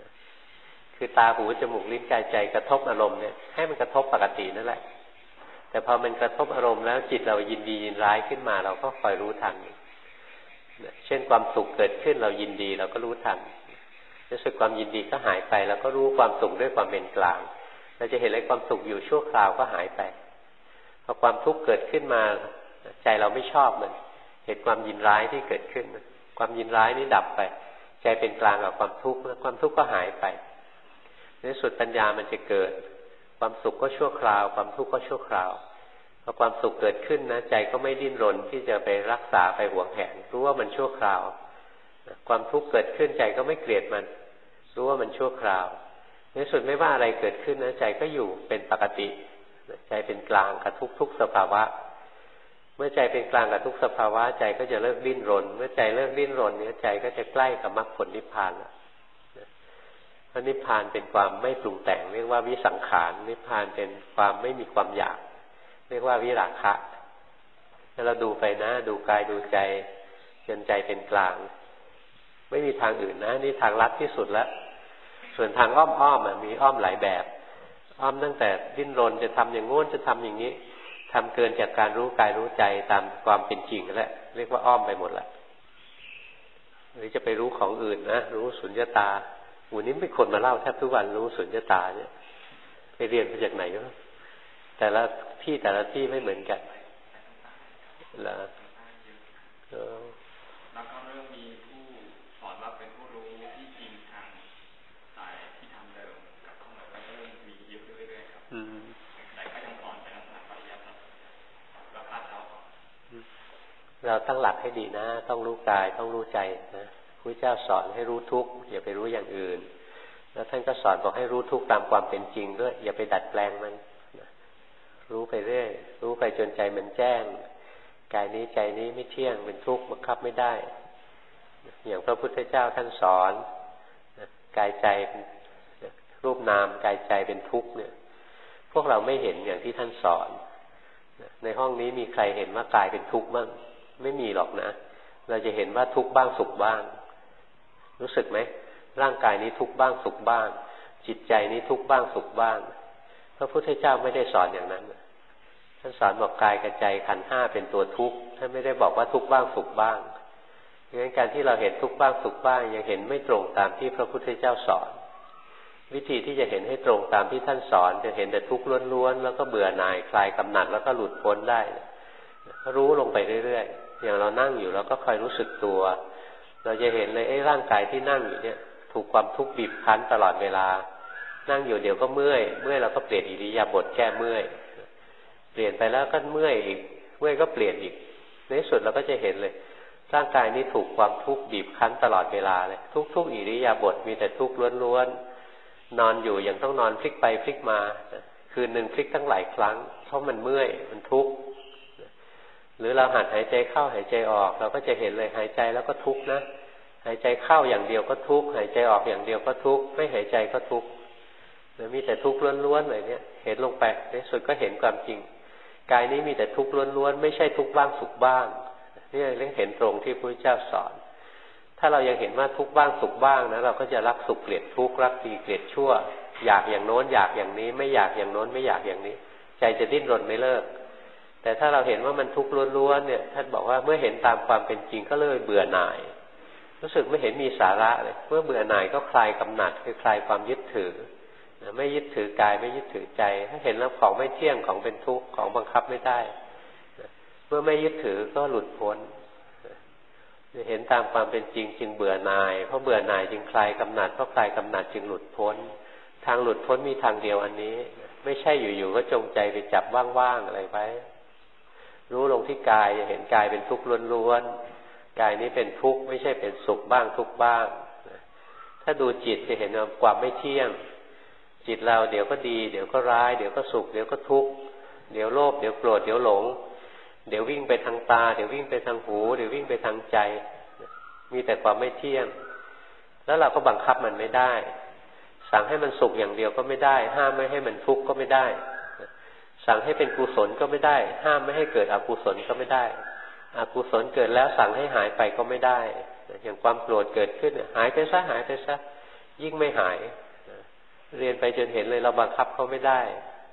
คือตาหูจมูกลิ้นกายใจกระทบอารมณ์เนี่ยให้มันกระทบปกตินั่นแหละแต่พอมันกระทบอารมณ์แล้วจิตเรายินดียินร้ายขึ้นมาเราก็คอยรู้ทันเช่นความสุขเกิดขึ้นเรายินดีเราก็รู้ทันรู้สึกความยินดีก็หายไปแล้วก็รู้ความสุขด้วยความเป็นกลางเราจะเห็นเลยความสุขอยู่ชั่วคราวก็หายไปพอความทุกข์เกิดขึ้นมาใจเราไม่ชอบมันเห็นความยินร้ายที่เกิดขึ้นความยินร้ายนี่ดับไปใจเป็นกลางกับความทุกข์แล้วความทุกข์ก็หายไปในสุดปัญญามันจะเกิดความสุขก็ชั่วคราวความทุกข์ก็ชั่วคราวพอความสุขเกิดขึ้นนะใจก็ไม่ดิ้นรนที่จะไปรักษาไปหวงแหนรู้ว่ามันชั่วคราวความทุกข์เกิดขึ้นใจก็ไม่เกลียดมันรู้ว่ามันชั่วคราวในสุดไม่ว่าอะไรเกิดขึ้นนะใจก็อยู่เป็นปกติใจเป็นกลางกับทุกสภาวะเมื่อใจเป็นกลางกับทุกสภาวะใจก็จะเลิกดิ้นรนเมื่อใจเลิกดิ้นรนเนี่ยใจก็จะใกล้กับมรรคผลนิพพานแล้วเพราะนิพพานเป็นความไม่ปรุงแต่งเรียกว่าวิสังขารนิพพานเป็นความไม่มีความอยากเรียกว่าวิราคะถ้าเราดูไปนะดูกายดูใจจนใจเป็นกลางไม่มีทางอื่นนะนี่ทางลัดที่สุดแล้วส่วนทางอ้อมมีอ้อมหลายแบบอ้อมตั้งแต่ดิ้นรนจะทำอย่างโน้นจะทำอย่างนี้ทำเกินจากการรู้กายรู้ใจตามความเป็นจริงนั่นแหละเรียกว่าอ้อมไปหมดละหรือจะไปรู้ของอื่นนะรู้สุญญตาวันนี้ไม่คนมาเล่าแทบทุกวันรู้สุญญตาเนี่ยไปเรียนมาจากไหนก็แต่ละที่ไม่เหมือนกันแล้วแล้วก็เริ่มมีผู้สอนว่าเป็นผู้รู้ที่จริงทางสายที่ทำเดิมกับข้างหลังก็เริ่มมีเยอะเรื่อยๆครับแต่ก็ยังสอนไปลักษณะปริยัติแล้วพาเขาเราตั้งหลักให้ดีนะต้องรู้กายต้องรู้ใจนะพระเจ้าสอนให้รู้ทุกข์อย่าไปรู้อย่างอื่นแล้วท่านก็สอนบอกให้รู้ทุกข์ตามความเป็นจริงด้วยอย่าไปดัดแปลงมันรู้ไปเรื่อยรู้ไปจนใจมันแจ้งกายนี้ใจนี้ไม่เที่ยงเป็นทุกข์บังคับไม่ได้อย่างพระพุทธเจ้าท่านสอนกายใจรูปนามกายใจเป็นทุกข์เนี่ยพวกเราไม่เห็นอย่างที่ท่านสอนในห้องนี้มีใครเห็นว่ากายเป็นทุกข์บ้างไม่มีหรอกนะเราจะเห็นว่าทุกข์บ้างสุขบ้างรู้สึกไหมร่างกายนี้ทุกข์บ้างสุขบ้างจิตใจนี้ทุกข์บ้างสุขบ้างพระพุทธเจ้าไม่ได้สอนอย่างนั้นท่านสอนบอกกายกับใจขันธ์ห้าเป็นตัวทุกข์ท่านไม่ได้บอกว่าทุกข์บ้างสุขบ้างดังนั้นการที่เราเห็นทุกข์บ้างสุขบ้างยังเห็นไม่ตรงตามที่พระพุทธเจ้าสอนวิธีที่จะเห็นให้ตรงตามที่ท่านสอนจะเห็นแต่ทุกข์ล้วนๆแล้วก็เบื่อหน่ายคลายกำหนัดแล้วก็หลุดพ้นได้รู้ลงไปเรื่อยๆอย่างเรานั่งอยู่เราก็คอยรู้สึกตัวเราจะเห็นเลยร่างกายที่นั่งอยู่เนี่ยถูกความทุกข์บีบคั้นตลอดเวลานั่งอยู่เดี๋ยวก็เมื่อยเราก็เปลี่ยนอิริยาบถแก้เมื่อยเปลี่ยนไปแล้วก็เมื่อยอีกเมื่อยก็เปลี่ยนอีกในที่สุดเราก็จะเห็นเลยร่างกายนี้ถูกความทุกข์บีบคั้นตลอดเวลาเลยทุกอิริยาบถมีแต่ทุกข์ล้วนๆนอนอยู่ยังต้องนอนพลิกไปพลิกมาคืนนึงพลิกตั้งหลายครั้งเพราะมันเมื่อยมันทุกข์หรือเราหัดหายใจเข้าหายใจออกเราก็จะเห็นเลยหายใจแล้วก็ทุกข์นะหายใจเข้าอย่างเดียวก็ทุกข์หายใจออกอย่างเดียวก็ทุกข์ไม่หายใจก็ทุกข์มีแต่ทุกข์ล้วนๆเลยเนี่ยเห็นลงไปในสุดก็เห็นความจริงกายนี้มีแต่ทุกข์ล้วนๆไม่ใช่ทุกข์บ้างสุขบ้างนี่เรื่องเห็นตรงที่พระพุทธเจ้าสอนถ้าเรายังเห็นว่าทุกข์บ้างสุขบ้างนะเราก็จะรักสุขเกลียดทุกข์รักดีเกลียดชั่วอยากอย่างโน้นอยากอย่างนี้ไม่อยากอย่างโน้นไม่อยากอย่างนี้ใจจะดิ้นรนไม่เลิกแต่ถ้าเราเห็นว่ามันทุกข์ล้วนๆเนี่ยท่านบอกว่าเมื่อเห็นตามความเป็นจริงก็เลยเบื่อหน่ายรู้สึกไม่เห็นมีสาระเลยเมื่อเบื่อหน่ายก็คลายกำหนัดคือคลายความยึดถือไม่ยึดถือกายไม่ยึดถือใจถ้าเห็นแล้วของไม่เที่ยงของเป็นทุกข์ของบังคับไม่ได้เมื่อไม่ยึดถือก็หลุดพ้นเห็นตามความเป็นจริงจึงเบื่อหน่ายเพราะเบื่อหน่ายจึงคลายกำหนัดเพราะคลายกำหนัดจึงหลุดพ้นทางหลุดพ้นมีทางเดียวอันนี้ไม่ใช่อยู่ๆก็จงใจไปจับว่างๆอะไรไว้รู้ลงที่กายจะเห็นกายเป็นทุกข์ล้วนๆกายนี้เป็นทุกข์ไม่ใช่เป็นสุขบ้างทุกข์บ้างถ้าดูจิตจะเห็นความไม่เที่ยงจิตเราเดี๋ยวก็ดีเดี๋ยวก็ร้ายเดี๋ยวก็สุขเดี๋ยวก็ทุกข์เดี๋ยวโลภเดี๋ยวโกรธเดี๋ยวหลงเดี๋ยววิ่งไปทางตาเดี๋ยววิ่งไปทางหูเดี๋ยววิ่งไปทางใจมีแต่ความไม่เที่ยงแล้วเราก็บังคับมันไม่ได้สั่งให้มันสุขอย่างเดียวก็ไม่ได้ห้ามไม่ให้มันทุกข์ก็ไม่ได้สั่งให้เป็นกุศลก็ไม่ได้ห้ามไม่ให้เกิดอกุศลก็ไม่ได้อกุศลเกิดแล้วสั่งให้หายไปก็ไม่ได้อย่างความโกรธเกิดขึ้นหายไปซะหายไปซะยิ่งไม่หายเรียนไปจนเห็นเลยเราบังคับเขาไม่ได้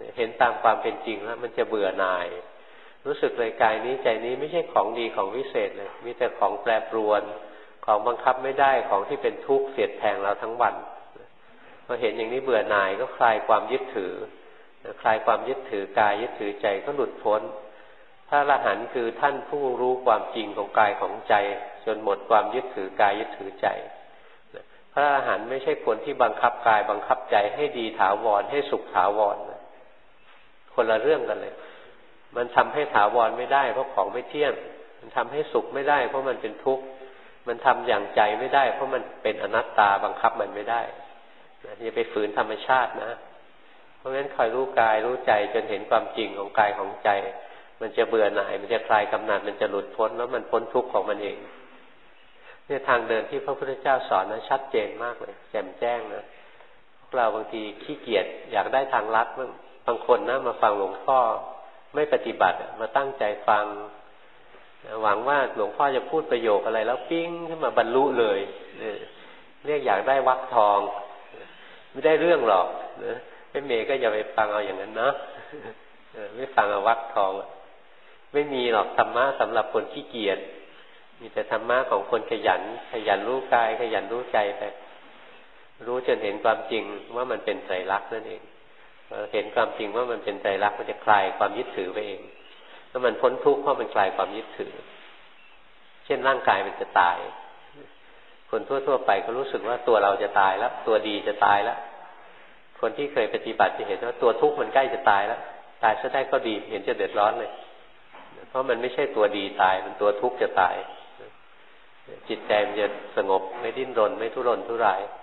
เห็นตามความเป็นจริงแล้วมันจะเบื่อหน่ายรู้สึกเลยกายนี้ใจนี้ไม่ใช่ของดีของวิเศษเลยมีแต่ของแปรปรวนของบังคับไม่ได้ของที่เป็นทุกข์เสียดแทงเราทั้งวันพอเห็นอย่างนี้เบื่อหน่ายก็คลายความยึดถือคลายความยึดถือกายยึดถือใจก็หลุดพ้นพระอรหันต์คือท่านผู้รู้ความจริงของกายของใจจนหมดความยึดถือกายยึดถือใจพระอรหันต์ไม่ใช่คนที่บังคับกายบังคับใจให้ดีถาวรให้สุขถาวรคนละเรื่องกันเลยมันทำให้ถาวรไม่ได้เพราะของไม่เที่ยงมันทำให้สุขไม่ได้เพราะมันเป็นทุกข์มันทำอย่างใจไม่ได้เพราะมันเป็นอนัตตาบังคับมันไม่ได้อย่าไปฝืนธรรมชาตินะเพราะงั้นคอยรู้กายรู้ใจจนเห็นความจริงของกายของใจมันจะเบื่อหน่ายมันจะคลายกำหนัดมันจะหลุดพ้นแล้วมันพ้นทุกข์ของมันเองเนี่ยทางเดินที่พระพุทธเจ้าสอนนะชัดเจนมากเลยแจ่มแจ้งนะพวกเราบางทีขี้เกียจอยากได้ทางลัดบางคนนะมาฟังหลวงพ่อไม่ปฏิบัติมาตั้งใจฟังหวังว่าหลวงพ่อจะพูดประโยคอะไรแล้วปิ้งขึ้นมาบรรลุเลยเรียกอยากได้วรรคทองไม่ได้เรื่องหรอกนะไม่เมย์ก็อย่าไปฟังเอาอย่างนั้นนะไม่ฟังเอาวรรคทองไม่มีหรอกธรรมะสำหรับคนขี้เกียจมีแต่ธรรมะของคนขยันขยันรู้กายขยันรู้ใจไปรู้จนเห็นความจริงว่ามันเป็นไตรลักษณ์นั่นเองเห็นความจริงว่ามันเป็นไตรลักษณ์มันจะคลายความยึดถือไปเองแล้วมันพ้นทุกข์เพราะมันคลายความยึดถือเช่นร่างกายมันจะตายคนทั่วๆไปก็รู้สึกว่าตัวเราจะตายแล้วตัวดีจะตายแล้วคนที่เคยปฏิบัติจะเห็นว่าตัวทุกข์มันใกล้จะตายแล้วตายซะได้ก็ดีเห็นจะเดือดร้อนเลยเพราะมันไม่ใช่ตัวดีตายมันตัวทุกข์จะตายจิตใจมันจะสงบไม่ดิ้นรนไม่ทุรนทุราย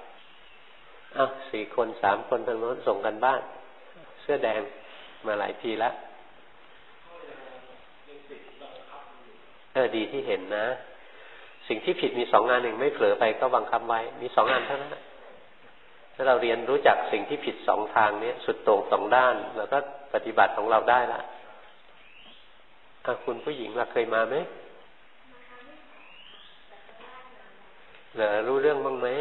4 คน 3 คนทางโน้นส่งกันบ้านเสื้อแดงมาหลายทีแล้วดีที่เห็นนะสิ่งที่ผิดมี2 งานหนึ่งไม่เผลอไปก็บังคับไว้มี2 งานเท่านั้นถ้าเราเรียนรู้จักสิ่งที่ผิด2 ทางนี้สุดโต่ง2 ด้านแล้วก็ปฏิบัติของเราได้ละคุณผู้หญิงเคยมาไหมเหรอรู้เรื่องบ้างไหม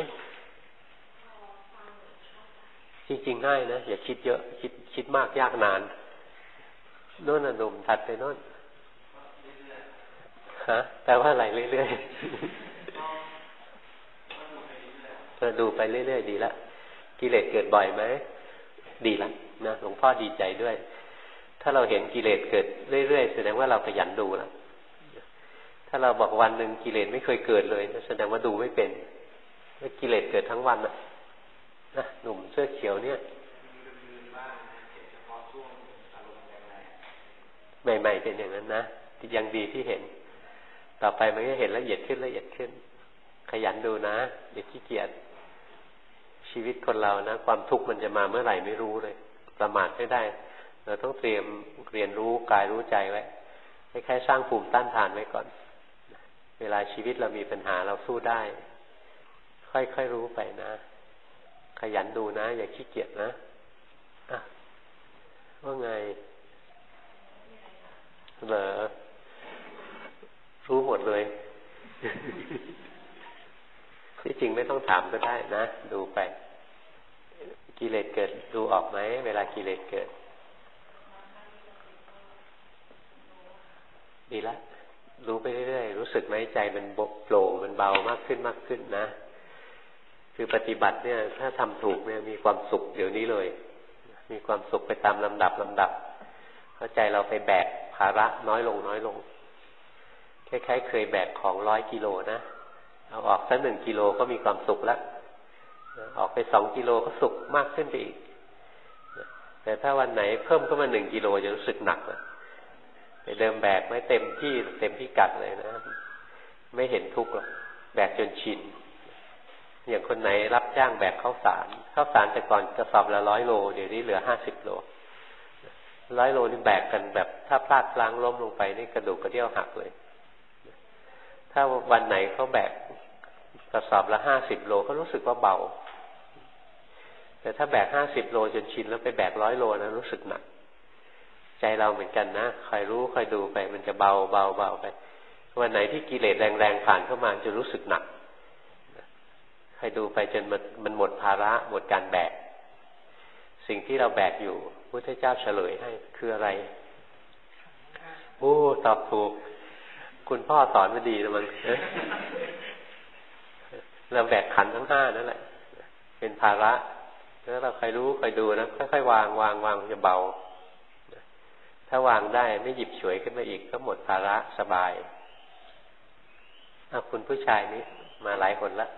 จริงๆง่ายนะอย่าคิดเยอะคิดมากยากนานโน่นน่ะหนุ่มถัดไปโน่นฮะแปลว่าอะไรเรื่อยๆดูไปเรื่อยๆดีละกิเลสเกิดบ่อยไหมดีละนะหลวงพ่อดีใจด้วยถ้าเราเห็นกิเลสเกิดเรื่อยๆแสดงว่าเราขยันดูแล้วถ้าเราบอกวันหนึ่งกิเลสไม่เคยเกิดเลยแสดงว่าดูไม่เป็นว่ากิเลสเกิดทั้งวันนะหนุ่มเสื้อเขียวเนี่ยใหม่ๆเป็นอย่างนั้นนะยังดีที่เห็นต่อไปมันก็เห็นละเอียดขึ้นละเอียดขึ้นขยันดูนะอย่าขี้เกียจชีวิตคนเรานะความทุกข์มันจะมาเมื่อไหร่ไม่รู้เลยประมาทไม่ได้เราต้องเตรียมเรียนรู้กายรู้ใจไว้ให้แค่สร้างภูมิต้านทานไว้ก่อนเวลาชีวิตเรามีปัญหาเราสู้ได้ค่อยๆรู้ไปนะขยันดูนะอย่าขี้เกียจนะว่าไงเหรอรู้หมดเลยที่จริงไม่ต้องถามก็ได้นะดูไปกิเลสเกิดดูออกไหมเวลากิเลสเกิดดีละรู้ไปเรื่อยๆรู้สึกไหมใจมันโปร่งมันเบามากขึ้นมากขึ้นนะคือปฏิบัติเนี่ยถ้าทำถูกเนี่ยมีความสุขเดี๋ยวนี้เลยมีความสุขไปตามลำดับเข้าใจเราไปแบกภาระน้อยลงคล้ายๆเคยแบกของ100 กิโลนะเอาออกสัก1 กิโลก็มีความสุขแล้วออกไป2 กิโลก็สุขมากขึ้นไปอีกแต่ถ้าวันไหนเพิ่มขึ้นมา1 กิโลจะรู้สึกหนักนะไปเดิมแบกไม่เต็มที่เต็มพิกัดเลยนะไม่เห็นทุกข์หรอกแบกจนชินอย่างคนไหนรับจ้างแบกข้าวสารแต่ก่อนกระสอบละ100 โลเดี๋ยวนี้เหลือ50 โล100 โลนี่แบกกันแบบถ้าพลาดพลั้งล้มลงไปนี่กระดูกกระเดี่ยวหักเลยถ้าวันไหนเขาแบกกระสอบละ50 โลเขารู้สึกว่าเบาแต่ถ้าแบก50 โลจนชินแล้วไปแบก100 โลนะรู้สึกหนักใจเราเหมือนกันนะคอยรู้คอยดูไปมันจะเบาไปวันไหนที่กิเลสแรงๆผ่านเข้ามาจะรู้สึกหนักคอยดูไปจนมันหมดภาระหมดการแบกสิ่งที่เราแบกอยู่พุทธเจ้าเฉลยให้คืออะไรโอ้ตอบถูกคุณพ่อสอนมาดีนะมันเราแบกขันธ์ทั้งห้านั่นแหละเป็นภาระแล้วเราใครรู้ใครดูนะค่อยๆวางจะเบาถ้าวางได้ไม่หยิบฉวยขึ้นมาอีกก็หมดภาระสบายคุณผู้ชายนี้มาหลายคนละ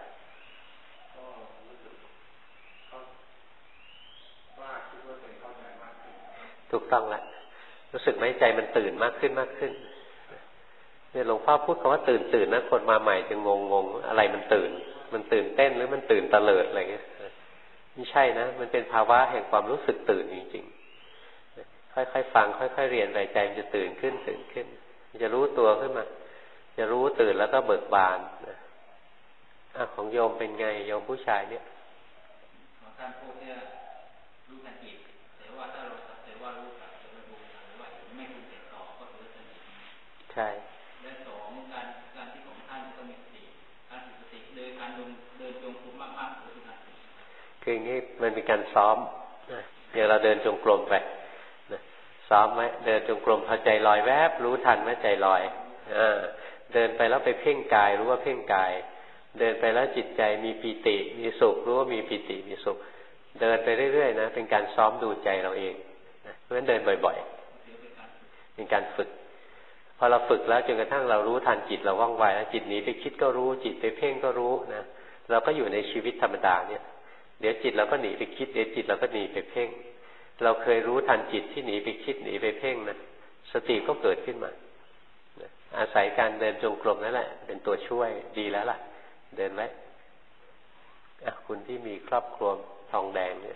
ถูกต้องแล้วรู้สึกไหมใจมันตื่นมากขึ้นเนี่ยหลวงพ่อพูดคำว่าตื่นนะคนมาใหม่จะงงอะไรมันตื่นเต้นหรือมันตื่นตะเลิดอะไรเงี้ยไม่ใช่นะมันเป็นภาวะแห่งความรู้สึกตื่นจริงๆค่อยๆฟังค่อยๆเรียนไปใจมันจะตื่นขึ้นมันจะรู้ตัวขึ้นมาจะรู้ตื่นแล้วก็เบิกบานของโยมเป็นไงโยมผู้ชายเนี่ยการพูดเนี่ยรู้กันจิตแต่ว่าถ้าเราสักแต่ว่ารู้กับจะไม่รู้หรือว่าไม่รู้แต่ต่อก็รู้สติใช่และสองการที่ของท่านก็มีสติการฝึกสติโดยการเดินจงกรมมากๆหรือการคืออย่างนี้มันเป็นการซ้อมอย่างเราเดินจงกรมไปซ้อมไหมเดินจงกรมพอใจลอยแวบรู้ทันไหมใจลอยเดินไปแล้วไปเพ่งกายรู้ว่าเพ่งกายเดินไปแล้วจิตใจมีปีติมีสุขรู้ว่ามีปีติมีสุขเดินไปเรื่อยๆนะเป็นการซ้อมดูใจเราเองเพราะฉะนั้นเดินบ่อยๆเป็นการฝึกพอเราฝึกแล้วจนกระทั่งเรารู้ทันจิตเราว่องไวแล้วจิตหนีไปคิดก็รู้จิตไปเพ่งก็รู้นะเราก็อยู่ในชีวิตธรรมดาเนี่ยเดี๋ยวจิตเราก็หนีไปคิดเดี๋ยวจิตเราก็หนีไปเพ่งเราเคยรู้ทันจิตที่หนีไปคิดหนีไปเพ่งนะสติก็เกิดขึ้นมาอาศัยการเดินจงกรมนั่นแหละเป็นตัวช่วยดีแล้วล่ะเดินไว้คุณที่มีครอบครัวทองแดงเนี่ย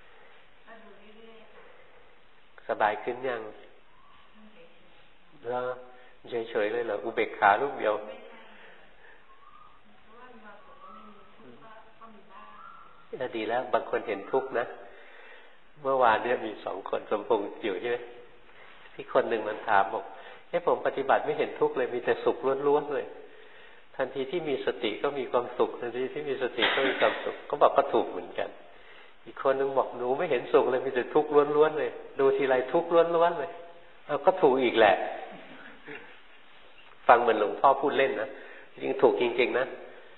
สบายขึ้นยังแล้วเฉยๆเลยเหรออุเบกขาลูกเดียวดีแล้วบางคนเห็นทุกข์นะเมื่อวานเนี่ยมี2 คนสมพงษ์อยู่ใช่ไหมที่คนหนึ่งมันถามบอกผมปฏิบัติไม่เห็นทุกข์เลยมีแต่สุขล้วนๆเลยทันทีที่มีสติก็มีความสุขทันทีที่มีสติก็มีความสุขก็บอกก็ถูกเหมือนกันอีกคนนึงบอกหนูไม่เห็นสุขเลยมีแต่ทุกข์ล้วนๆเลยดูทีไรทุกข์ล้วนๆเลยก็ถูกอีกแหละฟังเหมือนหลวงพ่อพูดเล่นนะจริงถูกจริงๆนะ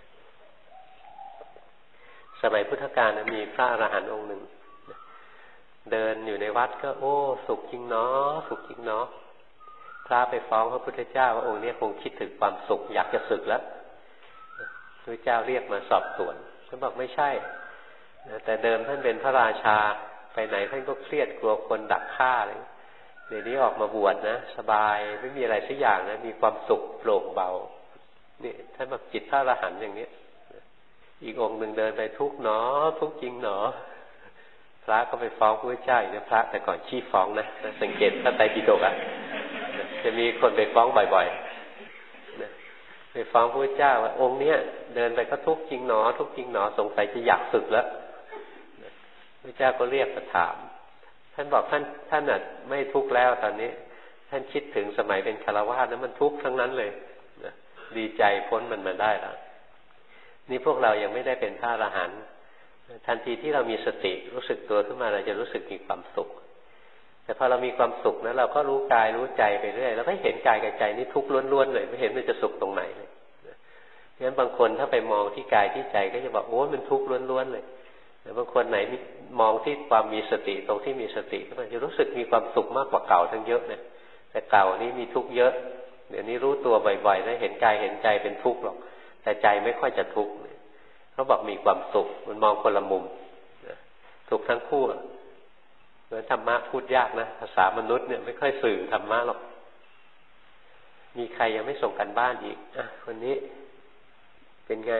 สมัยพุทธกาลมีพระอรหันต์องค์หนึ่งเดินอยู่ในวัดก็โอ้สุขจริงเนาะสุขจริงเนาะพระไปฟ้องพระพุทธเจ้าว่าองค์นี้คงคิดถึงความสุขอยากจะสึกแล้วพระเจ้าเรียกมาสอบสวนท่านบอกไม่ใช่แต่เดิมท่านเป็นพระราชาไปไหนท่านก็เครียดกลัวคนดักฆ่าอะไรเดี๋ยวนี้ออกมาบวชนะสบายไม่มีอะไรสักอย่างนะมีความสุขโปร่งเบานี่ท่านบอกจิตพระอรหันต์อย่างนี้อีกองค์หนึ่งเดินไปทุกข์หนอทุกข์จริงหนอพระก็ไปฟ้องพระเจ้าอีกนะพระแต่ก่อนขี้ฟ้องนะสังเกตพระไตรปิฎกจะมีคนไปฟ้องบ่อยๆไปฟ้องพระเจ้าว่าองค์เนี้ยเดินไปก็ทุกข์จริงหนอทุกข์จริงหนอสงสัยจะอยากสึกแล้วพระเจ้าก็เรียกมาถามท่านบอกท่านน่ะไม่ทุกข์แล้วตอนนี้ท่านคิดถึงสมัยเป็นฆราวาสนั้นมันทุกข์ทั้งนั้นเลยดีใจพ้นมันมาได้แล้วนี่พวกเรายังไม่ได้เป็นพระอรหันต์ทันทีที่เรามีสติรู้สึกตัวขึ้นมาเราจะรู้สึกมีความสุขแต่พอเรามีความสุขนะเราก็รู้กายรู้ใจไปเรื่อยแล้วก็เห็นกายกับใจนี่ทุกข์ล้วนๆเลยไม่เห็นมันจะสุขตรงไหนเลยงั้นบางคนถ้าไปมองที่กายที่ใจก็จะบอกโอ้มันทุกข์ล้วนๆเลยแต่บางคนไหนมองที่ความมีสติตรงที่มีสติก็จะรู้สึกมีความสุขมากกว่าเก่าทั้งเยอะนะแต่เก่านี้มีทุกข์เยอะเดี๋ยวนี้รู้ตัวบ่อยๆแล้วเห็นกายเห็นใจเป็นทุกข์หรอกแต่ใจไม่ค่อยจะทุกข์เขาบอกมีความสุขมันมองคนละมุมทุกทั้งคู่เพราะธรรมะพูดยากนะภาษามนุษย์เนี่ยไม่ค่อยสื่อธรรมะหรอกมีใครยังไม่ส่งกันบ้านอีกคนนี้เป็นไง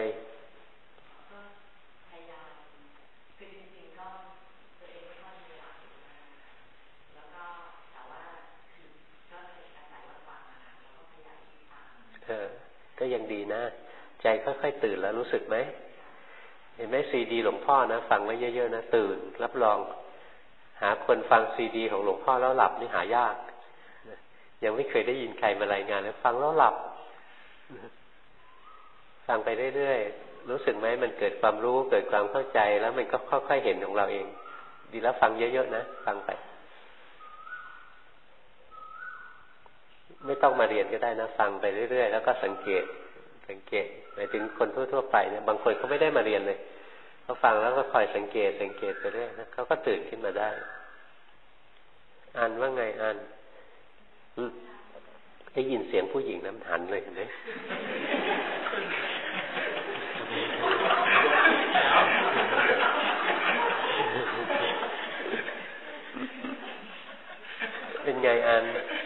ก็ยังดีนะใจค่อยๆตื่นแล้วรู้สึกไหมเห็นไหมซีดีหลวงพ่อนะฟังไว้เยอะๆนะตื่นรับรองหาคนฟังซีดีของหลวงพ่อแล้วหลับนี่หายากยังไม่เคยได้ยินใครมารายงานเลยฟังแล้วหลับฟังไปเรื่อยๆรู้สึกไหมมันเกิดความรู้เกิดความเข้าใจแล้วมันก็ค่อยๆเห็นของเราเองดีแล้วฟังเยอะๆนะฟังไปไม่ต้องมาเรียนก็ได้นะฟังไปเรื่อยๆแล้วก็สังเกตหมายถึงคนทั่วๆไปเนี่ยบางคนเขาไม่ได้มาเรียนเลยเขาฟังแล้วก็คอยสังเกตไปเรื่อยนะเขาก็ตื่นขึ้นมาได้อ่านว่าไงอ่านได้ยินเสียงผู้หญิงน้ำหันเลยเห็นไหมเป็นไงอัน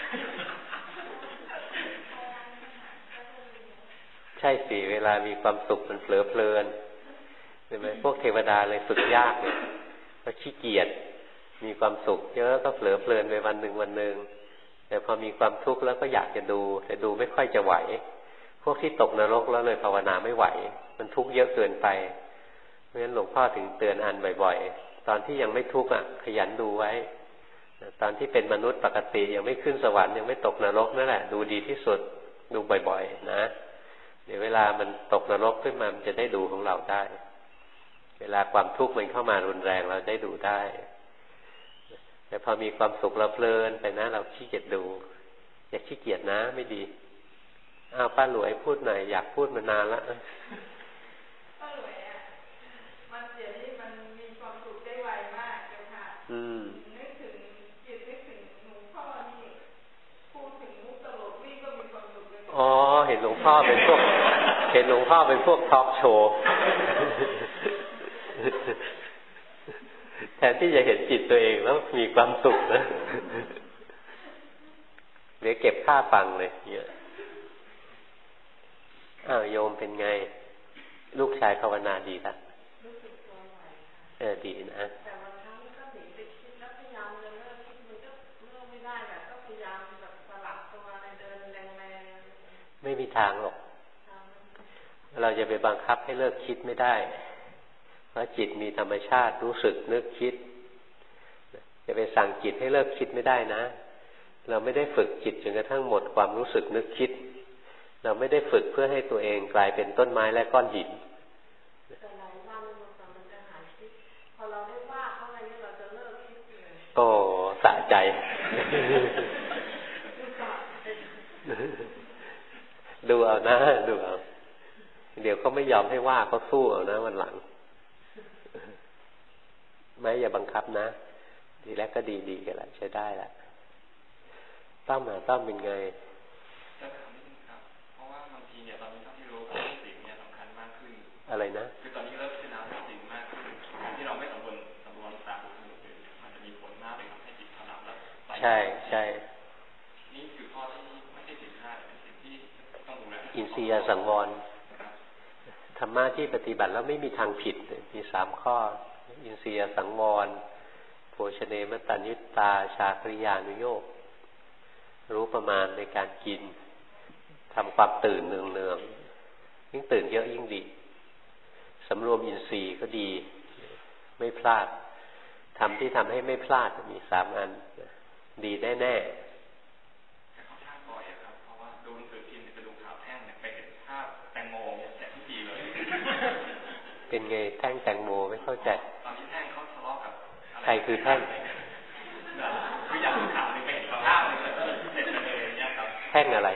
ใช่สิเวลามีความสุขมันเผลอเพลินใช่ไหมพวกเทวดาเลยฝึกยากเนี่ยเพราะขี้เกียจมีความสุขเยอะก็เผลอเพลินไปวันหนึ่งแต่พอมีความทุกข์แล้วก็อยากจะดูแต่ดูไม่ค่อยจะไหวพวกที่ตกนรกแล้วเลยภาวนาไม่ไหวมันทุกข์เยอะเกินไปเพราะฉะนั้นหลวงพ่อถึงเตือนอันบ่อยๆตอนที่ยังไม่ทุกข์ขยันดูไว้ตอนที่เป็นมนุษย์ปกติยังไม่ขึ้นสวรรค์ยังไม่ตกนรกนั่นแหละดูดีที่สุดดูบ่อยๆนะเดี๋ยวเวลามันตกนรกขึ้นมามันจะได้ดูของเราได้เวลาความทุกข์มันเข้ามารุนแรงเราได้ดูได้แต่พอมีความสุขเราเพลินไปนะเราขี้เกียจดูอย่าขี้เกียจนะไม่ดีอ้าวป้าหลวยพูดหน่อยอยากพูดมานานแล้วป้าหลวยมันเดี๋ยวนี้มันมีความสุขได้ไวมากเจ้าค่ะนึกถึงจิตนึกถึงหลวงพ่อนี่พูดถึงมุกตลกนี่ก็มีความสุขเลยอ๋อเห็นหลวงพ่อเป็นพวกทอล์กโชว์แทนที่จะเห็นจิตตัวเองแล้วมีความสุขนะเดี๋ยวเก็บค่าฟังเลยเนี่ยอ้าวโยมเป็นไงลูกชายภาวนาดีป่ะรู้สึกตัวไหวดีนะแต่บางครั้งก็หนีไปคิดแล้วพยายามจะเลิกคิดมันก็เลิกไม่ได้แบบก็พยายามแบบสลับตัวอะไรเดินแรงๆไม่มีทางหรอกเราจะไปบังคับให้เลิกคิดไม่ได้เพราะจิตมีธรรมชาติรู้สึกนึกคิดจะไปสั่งจิตให้เลิกคิดไม่ได้นะเราไม่ได้ฝึกจิตจนกระทั่งหมดความรู้สึกนึกคิดเราไม่ได้ฝึกเพื่อให้ตัวเองกลายเป็นต้นไม้และก้อนหินแต่หลายวันมันจะหายคิดพอเราได้ว่าเขาอะไรเนี่ยเราจะเลิกคิดเลยโอ้สะใจดูเอานะดูเอาเดี๋ยวเขาไม่ยอมให้ว่าเขาสู้เอานะวันหลังไม่อย่าบังคับนะทีแรกก็ดีๆกันแหละใช้ได้แหละต้อมเป็นไงจะถามนิดนึงครับเพราะว่าบางทีเนี่ยตอนนี้ที่รู้สิ่งเนี่ยสำคัญมากขึ้นอะไรนะคือตอนนี้เริ่มพิจารณาสิ่งมากขึ้นที่เราไม่สำรวจตาบุคคลอื่นมันจะมีผลมากเลยครับให้จิตถนัดแล้วใช่นี่คือข้อที่ไม่ใช่สิ่งห้าเป็นสิ่งที่ต้องดูแลอินทรียสังวรธรรมะที่ปฏิบัติแล้วไม่มีทางผิดมี3ข้ออินทรียสังวรโภชเนมตัญญุตตาชาคริยานุโยครู้ประมาณในการกินทำความตื่นเนืองๆยิ่งตื่นเยอะยิ่งดีสำรวมอินทรีย์ก็ดีไม่พลาดทำที่ทำให้ไม่พลาดมี3อันดีแน่ๆเป็นไงแท่งแตงโมไม่เข้าใจตอนนี้แท่งเขาทะเลาะกับใครคือแท่งคืออยากรู้ข่าวนี้เป็นสภาพเลยเสร็จเลยเนี่ยครับแท่งอะไร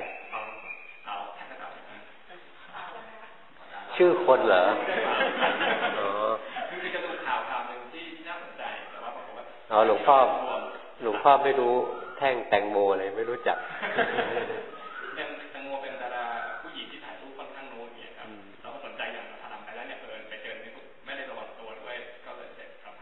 ชื่อคนเหรออ๋อคือจะดูข่าวหนึ่งที่น่าสนใจแต่ว่าผมว่าอ๋อหลวงพ่อไม่รู้แท่งแตงโมเลยไม่รู้จักแตงโมเป็นดาราผู้หญิงที่ถ่ายรูปค่อนข้างโน้นเนี่ยครับเราก็สนใจอย่างทำไปแล้วเนี่ยไปเจอไม่ได้ระวังตัวด้วยก็เลยเจ็บครับ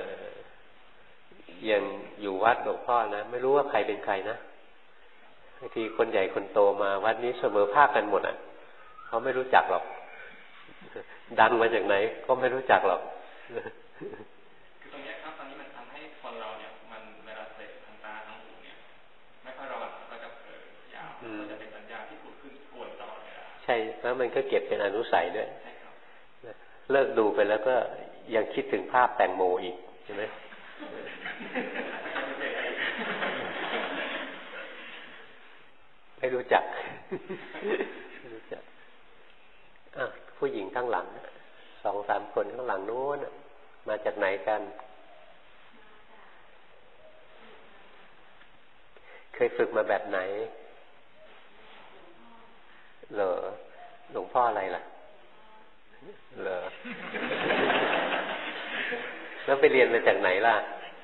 อย่างอยู่วัดหลวงพ่อนะไม่รู้ว่าใครเป็นใครนะบางทีคนใหญ่คนโตมาวัดนี้เสมอภาคกันหมดเขาไม่รู้จักหรอกดังมาจากไหนก็ไม่รู้จักหรอกคือตรงนี้ครับตอนนี้มันทำให้คนเราเนี่ยมันเวลาเสพทางตาทางหูเนี่ยไม่ค่อยระวังก็จะยาวก็จะเป็นสัญญาที่ผุดขึ้นกวนตลอดเวลาใช่แล้วมันก็เก็บเป็นอนุสัยด้วยเลิกดูไปแล้วก็ยังคิดถึงภาพแตงโมอีกใช่ไหมไม่รู้จักผู้หญิงข้างหลัง2-3 คนข้างหลังโน้นมาจากไหนกันเคยฝึกมาแบบไหนพ่ออะไรล่ะเหรอ แล้วไปเรียนมาจากไหนล่ะ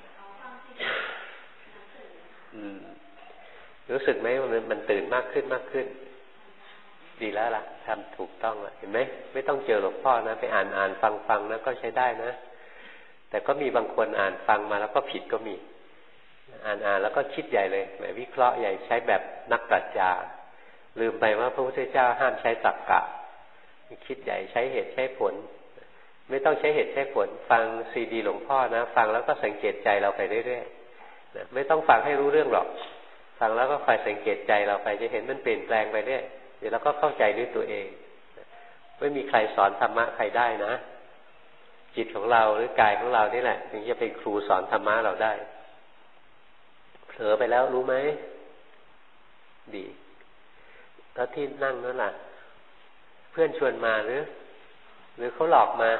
รู้สึกไหมว่ามันตื่นมากขึ้นมากขึ้นดีแล้วล่ะทำถูกต้องแล้วเห็นไหมไม่ต้องเจอหลวงพ่อนะไปอ่านฟังนะก็ใช้ได้นะแต่ก็มีบางคนอ่านฟังมาแล้วก็ผิดก็มีอ่านแล้วก็คิดใหญ่เลยแบบวิเคราะห์ใหญ่ใช้แบบนักปรัชญาลืมไปว่าพระพุทธเจ้าห้ามใช้ตรรกะคิดใหญ่ใช้เหตุใช้ผลไม่ต้องใช้เหตุใช้ผลฟังซีดีหลวงพ่อนะฟังแล้วก็สังเกตใจเราไปเรื่อยๆนะไม่ต้องฟังให้รู้เรื่องหรอกฟังแล้วก็คอยสังเกตใจเราไปจะเห็นมันเปลี่ยนแปลงไปเรื่อยเดี๋ยวเราก็เข้าใจด้วยตัวเองไม่มีใครสอนธรรมะใครได้นะจิตของเราหรือกายของเรานี่แหละถึงจะเป็นครูสอนธรรมะเราได้เผลอไปแล้วรู้ไหมดีแล้วที่นั่งนั่นล่ะเพื่อนชวนมาหรือเขาหลอกมา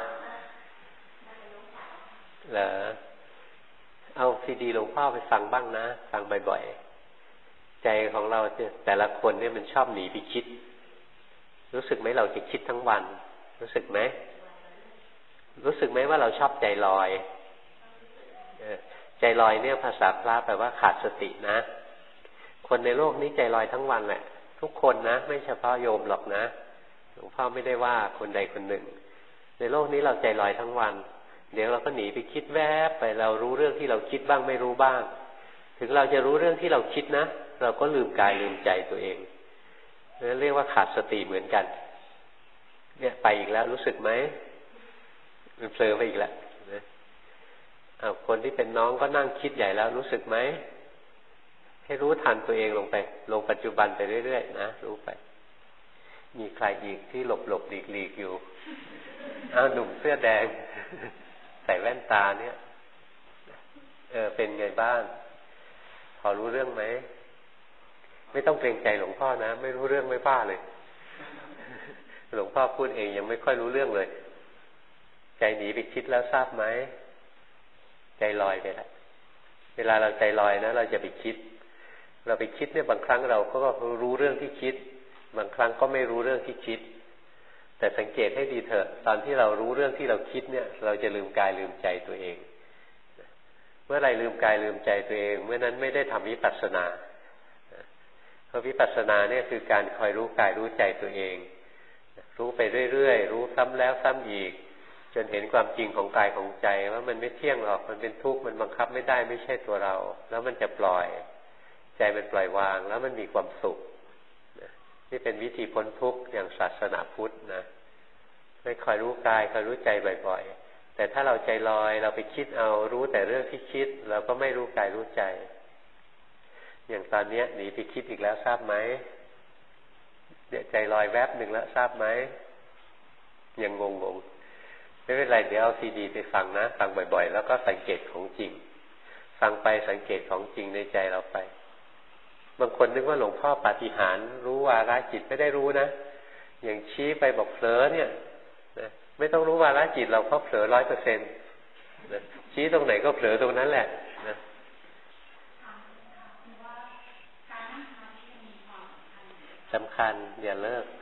เหรอเอาซีดีหลวงพ่อไปฟังบ้างนะฟังบ่อยๆใจของเราแต่ละคนเนี่ยมันชอบหนีไปคิดรู้สึกไหมเราจะคิดทั้งวันรู้สึกไหมว่าเราชอบใจลอยใจลอยเนี่ยภาษาพระแปลว่าขาดสตินะคนในโลกนี้ใจลอยทั้งวันแหละทุกคนนะไม่เฉพาะโยมหรอกนะหลวงพ่อไม่ได้ว่าคนใดคนหนึ่งในโลกนี้เราใจลอยทั้งวันเดี๋ยวเราก็หนีไปคิดแวบไปเรารู้เรื่องที่เราคิดบ้างไม่รู้บ้างถึงเราจะรู้เรื่องที่เราคิดนะเราก็ลืมกายลืมใจตัวเองนั่นเรียกว่าขาดสติเหมือนกันเนี่ยไปอีกแล้วรู้สึกไหมมันเผลอไปอีกแล้วคนที่เป็นน้องก็นั่งคิดใหญ่แล้วรู้สึกไหมให้รู้ทันตัวเองลงไปลงปัจจุบันไปเรื่อยๆนะรู้ไปมีใครอีกที่หลบหลีกอยู่หนุ่มเสื้อแดงใส่แว่นตาเนี่ยเป็นไงบ้างพอรู้เรื่องไหมไม่ต้องเกรงใจหลวงพ่อนะไม่รู้เรื่องไม่บ้าเลยหลวงพ่อพูดเองยังไม่ค่อยรู้เรื่องเลยใจหนีไปคิดแล้วทราบไหมใจลอยไปแล้วเวลาเราใจลอยนะเราจะไปคิดเราไปคิดเนี่ยบางครั้งเราก็รู้เรื่องที่คิดบางครั้งก็ไม่รู้เรื่องที่คิดแต่สังเกตให้ดีเถอะตอนที่เรารู้เรื่องที่เราคิดเนี่ยเราจะลืมกายลืมใจตัวเองเมื่อไรลืมกายลืมใจตัวเองเมื่อนั้นไม่ได้ทำวิปัสสนาเพราะวิปัสสนาเนี่ยคือการคอยรู้กายรู้ใจตัวเองรู้ไปเรื่อยๆรู้ซ้ำแล้วซ้ำอีกจนเห็นความจริงของกายของใจว่ามันไม่เที่ยงหรอกมันเป็นทุกข์มันบังคับไม่ได้ไม่ใช่ตัวเราแล้วมันจะปล่อยใจมันปล่อยวางแล้วมันมีความสุขนี่เป็นวิธีพ้นทุกข์อย่างศาสนาพุทธนะไม่คอยรู้กายคอยรู้ใจบ่อยๆแต่ถ้าเราใจลอยเราไปคิดเอารู้แต่เรื่องที่คิดเราก็ไม่รู้กายรู้ใจอย่างตอนนี้หนีไปคิดอีกแล้วทราบไหมเดี๋ยวใจลอยแวบหนึ่งแล้วทราบไหมยังงงไม่เป็นไรเดี๋ยวเอาซีดีไปฟังนะฟังบ่อยๆแล้วก็สังเกตของจริงฟังไปสังเกตของจริงในใจเราไปบางคนนึกว่าหลวงพ่อปาฏิหาริย์รู้วาระจิตไม่ได้รู้นะอย่างชี้ไปบอกเผลอเนี่ยนะไม่ต้องรู้วาระจิตเราก็เผลอ 100% นะชี้ตรงไหนก็เผลอตรงนั้นแหละนะสำคัญอย่าเลิก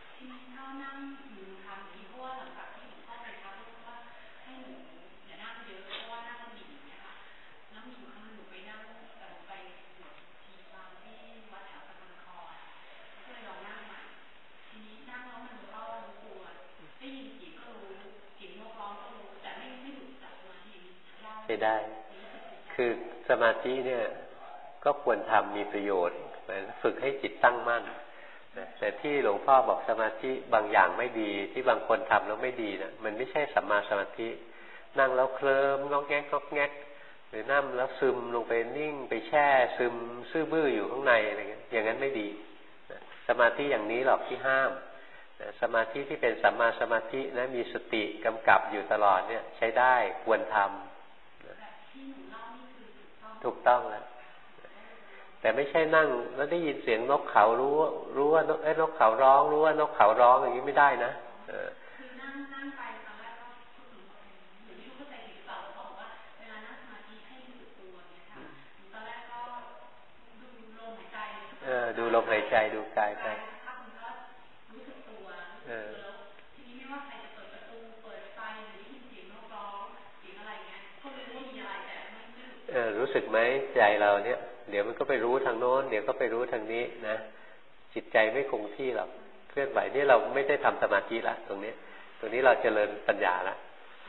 ใช่ได้คือสมาธิเนี่ยก็ควรทำมีประโยชน์ฝึกให้จิตตั้งมั่นแต่ที่หลวงพ่อบอกสมาธิบางอย่างไม่ดีที่บางคนทำแล้วไม่ดีนะมันไม่ใช่สัมมาสมาธินั่งแล้วเคลิ้มงอกแงกหรือนั่งแล้วซึมลงไปนิ่งไปแช่ซึมซื่อบื้ออยู่ข้างในอะไรเงี้ยอย่างนั้นไม่ดีสมาธิอย่างนี้หรอกที่ห้ามสมาธิที่เป็นสัมมาสมาธินะมีสติกำกับอยู่ตลอดเนี่ยใช้ได้ควรทำถูกต้องแล้วแต่ไม่ใช่นั่งแล้วได้ยินเสียงนกเขารู้ว่านกเขาร้องรู้ว่านกเขาร้องอย่างนี้ไม่ได้นะคือนั่งไปตอนแรกก็หรือไม่รู้เข้าใจหรือเปล่าบอกว่าเวลานั่งสมาธิให้รู้สึกตัวเนี่ยค่ะตอนแรกก็ดูลมหายใจดูลมหายใจดูกายไปรู้สึกตัวรู้สึกไหมใจเราเนี่ยเดี๋ยวมันก็ไปรู้ทางโน้นเดี๋ยวก็ไปรู้ทางนี้นะจิตใจไม่คงที่หรอกเคลื่อนไหวนี่เราไม่ได้ทำสมาธิละตรงนี้เราเจริญปัญญาละ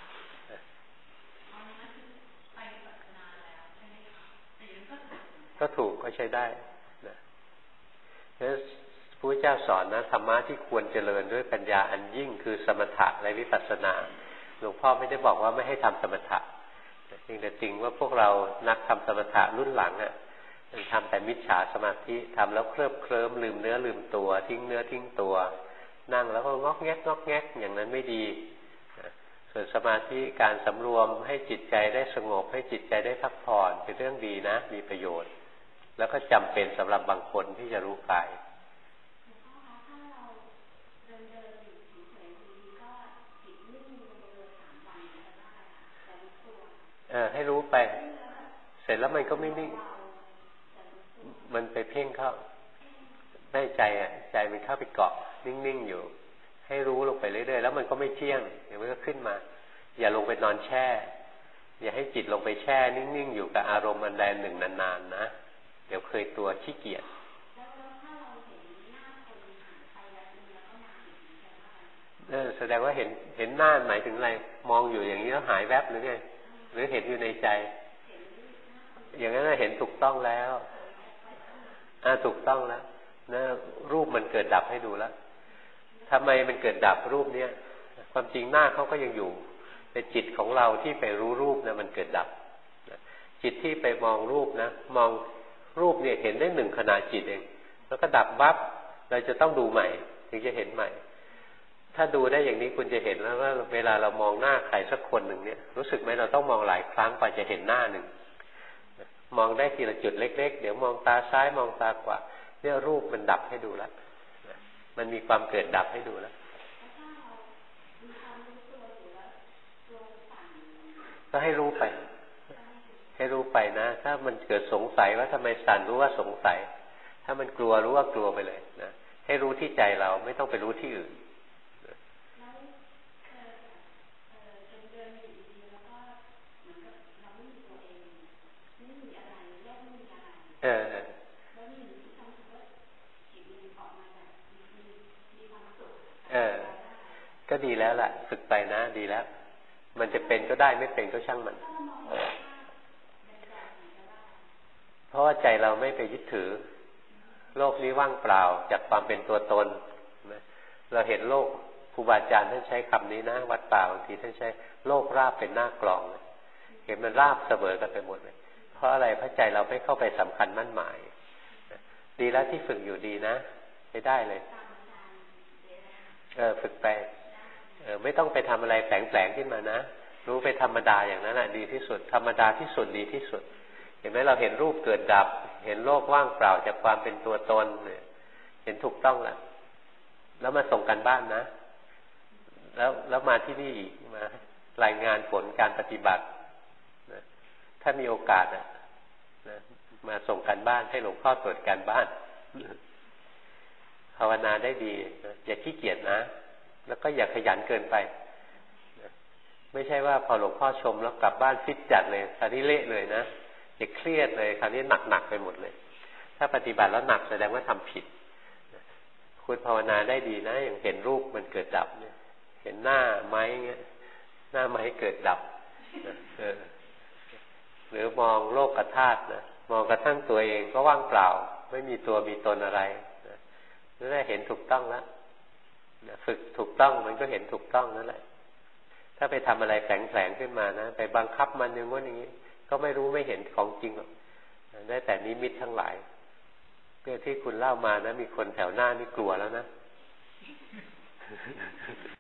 ก็ถูกก็ใช้ได้นะเพราะพระพุทธเจ้าสอนนะธรรมะที่ควรเจริญด้วยปัญญาอันยิ่งคือสมถะและวิปัสสนาหลวงพ่อไม่ได้บอกว่าไม่ให้ทำสมถะจริงแต่จริงว่าพวกเรานักทำสมถะรุ่นหลังอ่ะมันทำแต่มิจฉาสมาธิทำแล้วเคลิ้มลืมเนื้อลืมตัวทิ้งเนื้อทิ้งตัวนั่งแล้วก็งอกแงกอย่างนั้นไม่ดีส่วนสมาธิการสำรวมให้จิตใจได้สงบให้จิตใจได้พักผ่อนเป็นเรื่องดีนะมีประโยชน์แล้วก็จำเป็นสำหรับบางคนที่จะรู้กายให้รู้ไปเสร็จแล้วมันก็ไม่นิ่งมันไปเพ่งเข้าได้ใจใจมันเข้าไปเกาะนิ่งๆอยู่ให้รู้ลงไปเรื่อยๆแล้วมันก็ไม่เที่ยงเดี๋ยวมันก็ขึ้นมาอย่าลงไปนอนแช่อย่าให้จิตลงไปแช่นิ่งๆอยู่กับอารมณ์อันใดหนึ่งนานๆนะเดี๋ยวเคยตัวขี้เกียจแสดงว่าเห็นหน้าหมายถึงอะไรมองอยู่อย่างนี้แล้วหายแวบหรือไงหรือเห็นอยู่ในใจอย่างนั้นเห็นถูกต้องแล้วถูกต้องแล้วนะรูปมันเกิดดับให้ดูแล้วทำไมมันเกิดดับรูปเนี้ยความจริงหน้าเขาก็ยังอยู่แต่จิตของเราที่ไปรู้รูปนะมันเกิดดับจิตที่ไปมองรูปนะมองรูปเนี่ยเห็นได้หนึ่งขณะจิตเองแล้วก็ดับวับเราจะต้องดูใหม่ถึงจะเห็นใหม่ถ้าดูได้อย่างนี้คุณจะเห็นแล้วว่าเวลาเรามองหน้าใครสักคนหนึ่งเนี่ยรู้สึกไหมเราต้องมองหลายครั้งกว่าจะเห็นหน้าหนึ่งมองได้ทีละจุดเล็กๆเดี๋ยวมองตาซ้ายมองตาขวาเนี่ยรูปมันดับให้ดูแล้วมันมีความเกิดดับให้ดูแล้วก็ให้รู้ไปนะถ้ามันเกิดสงสัยว่าทำไมสั่นรู้ว่าสงสัยถ้ามันกลัวรู้ว่ากลัวไปเลยนะให้รู้ที่ใจเราไม่ต้องไปรู้ที่อื่นก็ดีแล้วล่ะฝึกไปนะดีแล้วมันจะเป็นก็ได้ไม่เป็นก็ช่างมันเพราะว่าใจเราไม่ไปยึดถือโลกนี้ว่างเปล่าจากความเป็นตัวตนเราเห็นโลกครูบาอาจารย์ท่านใช้คำนี้นะวัดป่าบางทีท่านใช้โลกราบเป็นหน้ากลองเห็นมันราบเสมอกันไปหมดเลยเพราะอะไรเพราะใจเราไม่เข้าไปสำคัญมั่นหมายดีแล้วที่ฝึกอยู่ดีนะใช้ได้เลยฝึกไปไม่ต้องไปทำอะไรแฝงขึ้นมานะรู้ไปธรรมดาอย่างนั้นแหละดีที่สุดธรรมดาที่สุดดีที่สุดเห็นไหมเราเห็นรูปเกิดดับเห็นโลกว่างเปล่าจากความเป็นตัวตนเนี่ยเห็นถูกต้องแล้วมาส่งกันบ้านนะแล้วมาที่นี่อีกมารายงานผลการปฏิบัตินะถ้ามีโอกาสนะมาส่งกันบ้านให้หลวงพ่อตรวจการบ้านภาวนาได้ดีอย่าขี้เกียจนะแล้วก็อย่าขยันเกินไปไม่ใช่ว่าพอหลวงพ่อชมแล้วกลับบ้านฟิตจัดเลยคราวนี้เละเลยนะจะเครียดเลยคราวนี้หนักไปหมดเลยถ้าปฏิบัติแล้วหนักแสดงว่าทำผิดคุณภาวนาได้ดีนะอย่างเห็นรูปมันเกิดดับเนี่ยเห็นหน้าไม้เงี้ยหน้าไม้เกิดดับหรือมองโลกธาตุนะมองกระทั่งตัวเองก็ว่างเปล่าไม่มีตัวมีตนอะไรนั่นแหละเห็นถูกต้องแล้วฝึกถูกต้องมันก็เห็นถูกต้องนั่นแหละถ้าไปทำอะไรแฝงขึ้นมานะไปบังคับมันอย่างงี้อย่างนี้ก็ไม่รู้ไม่เห็นของจริงหรอกได้แต่นิมิตทั้งหลายเรื่องที่คุณเล่ามานะมีคนแถวหน้านี่กลัวแล้วนะ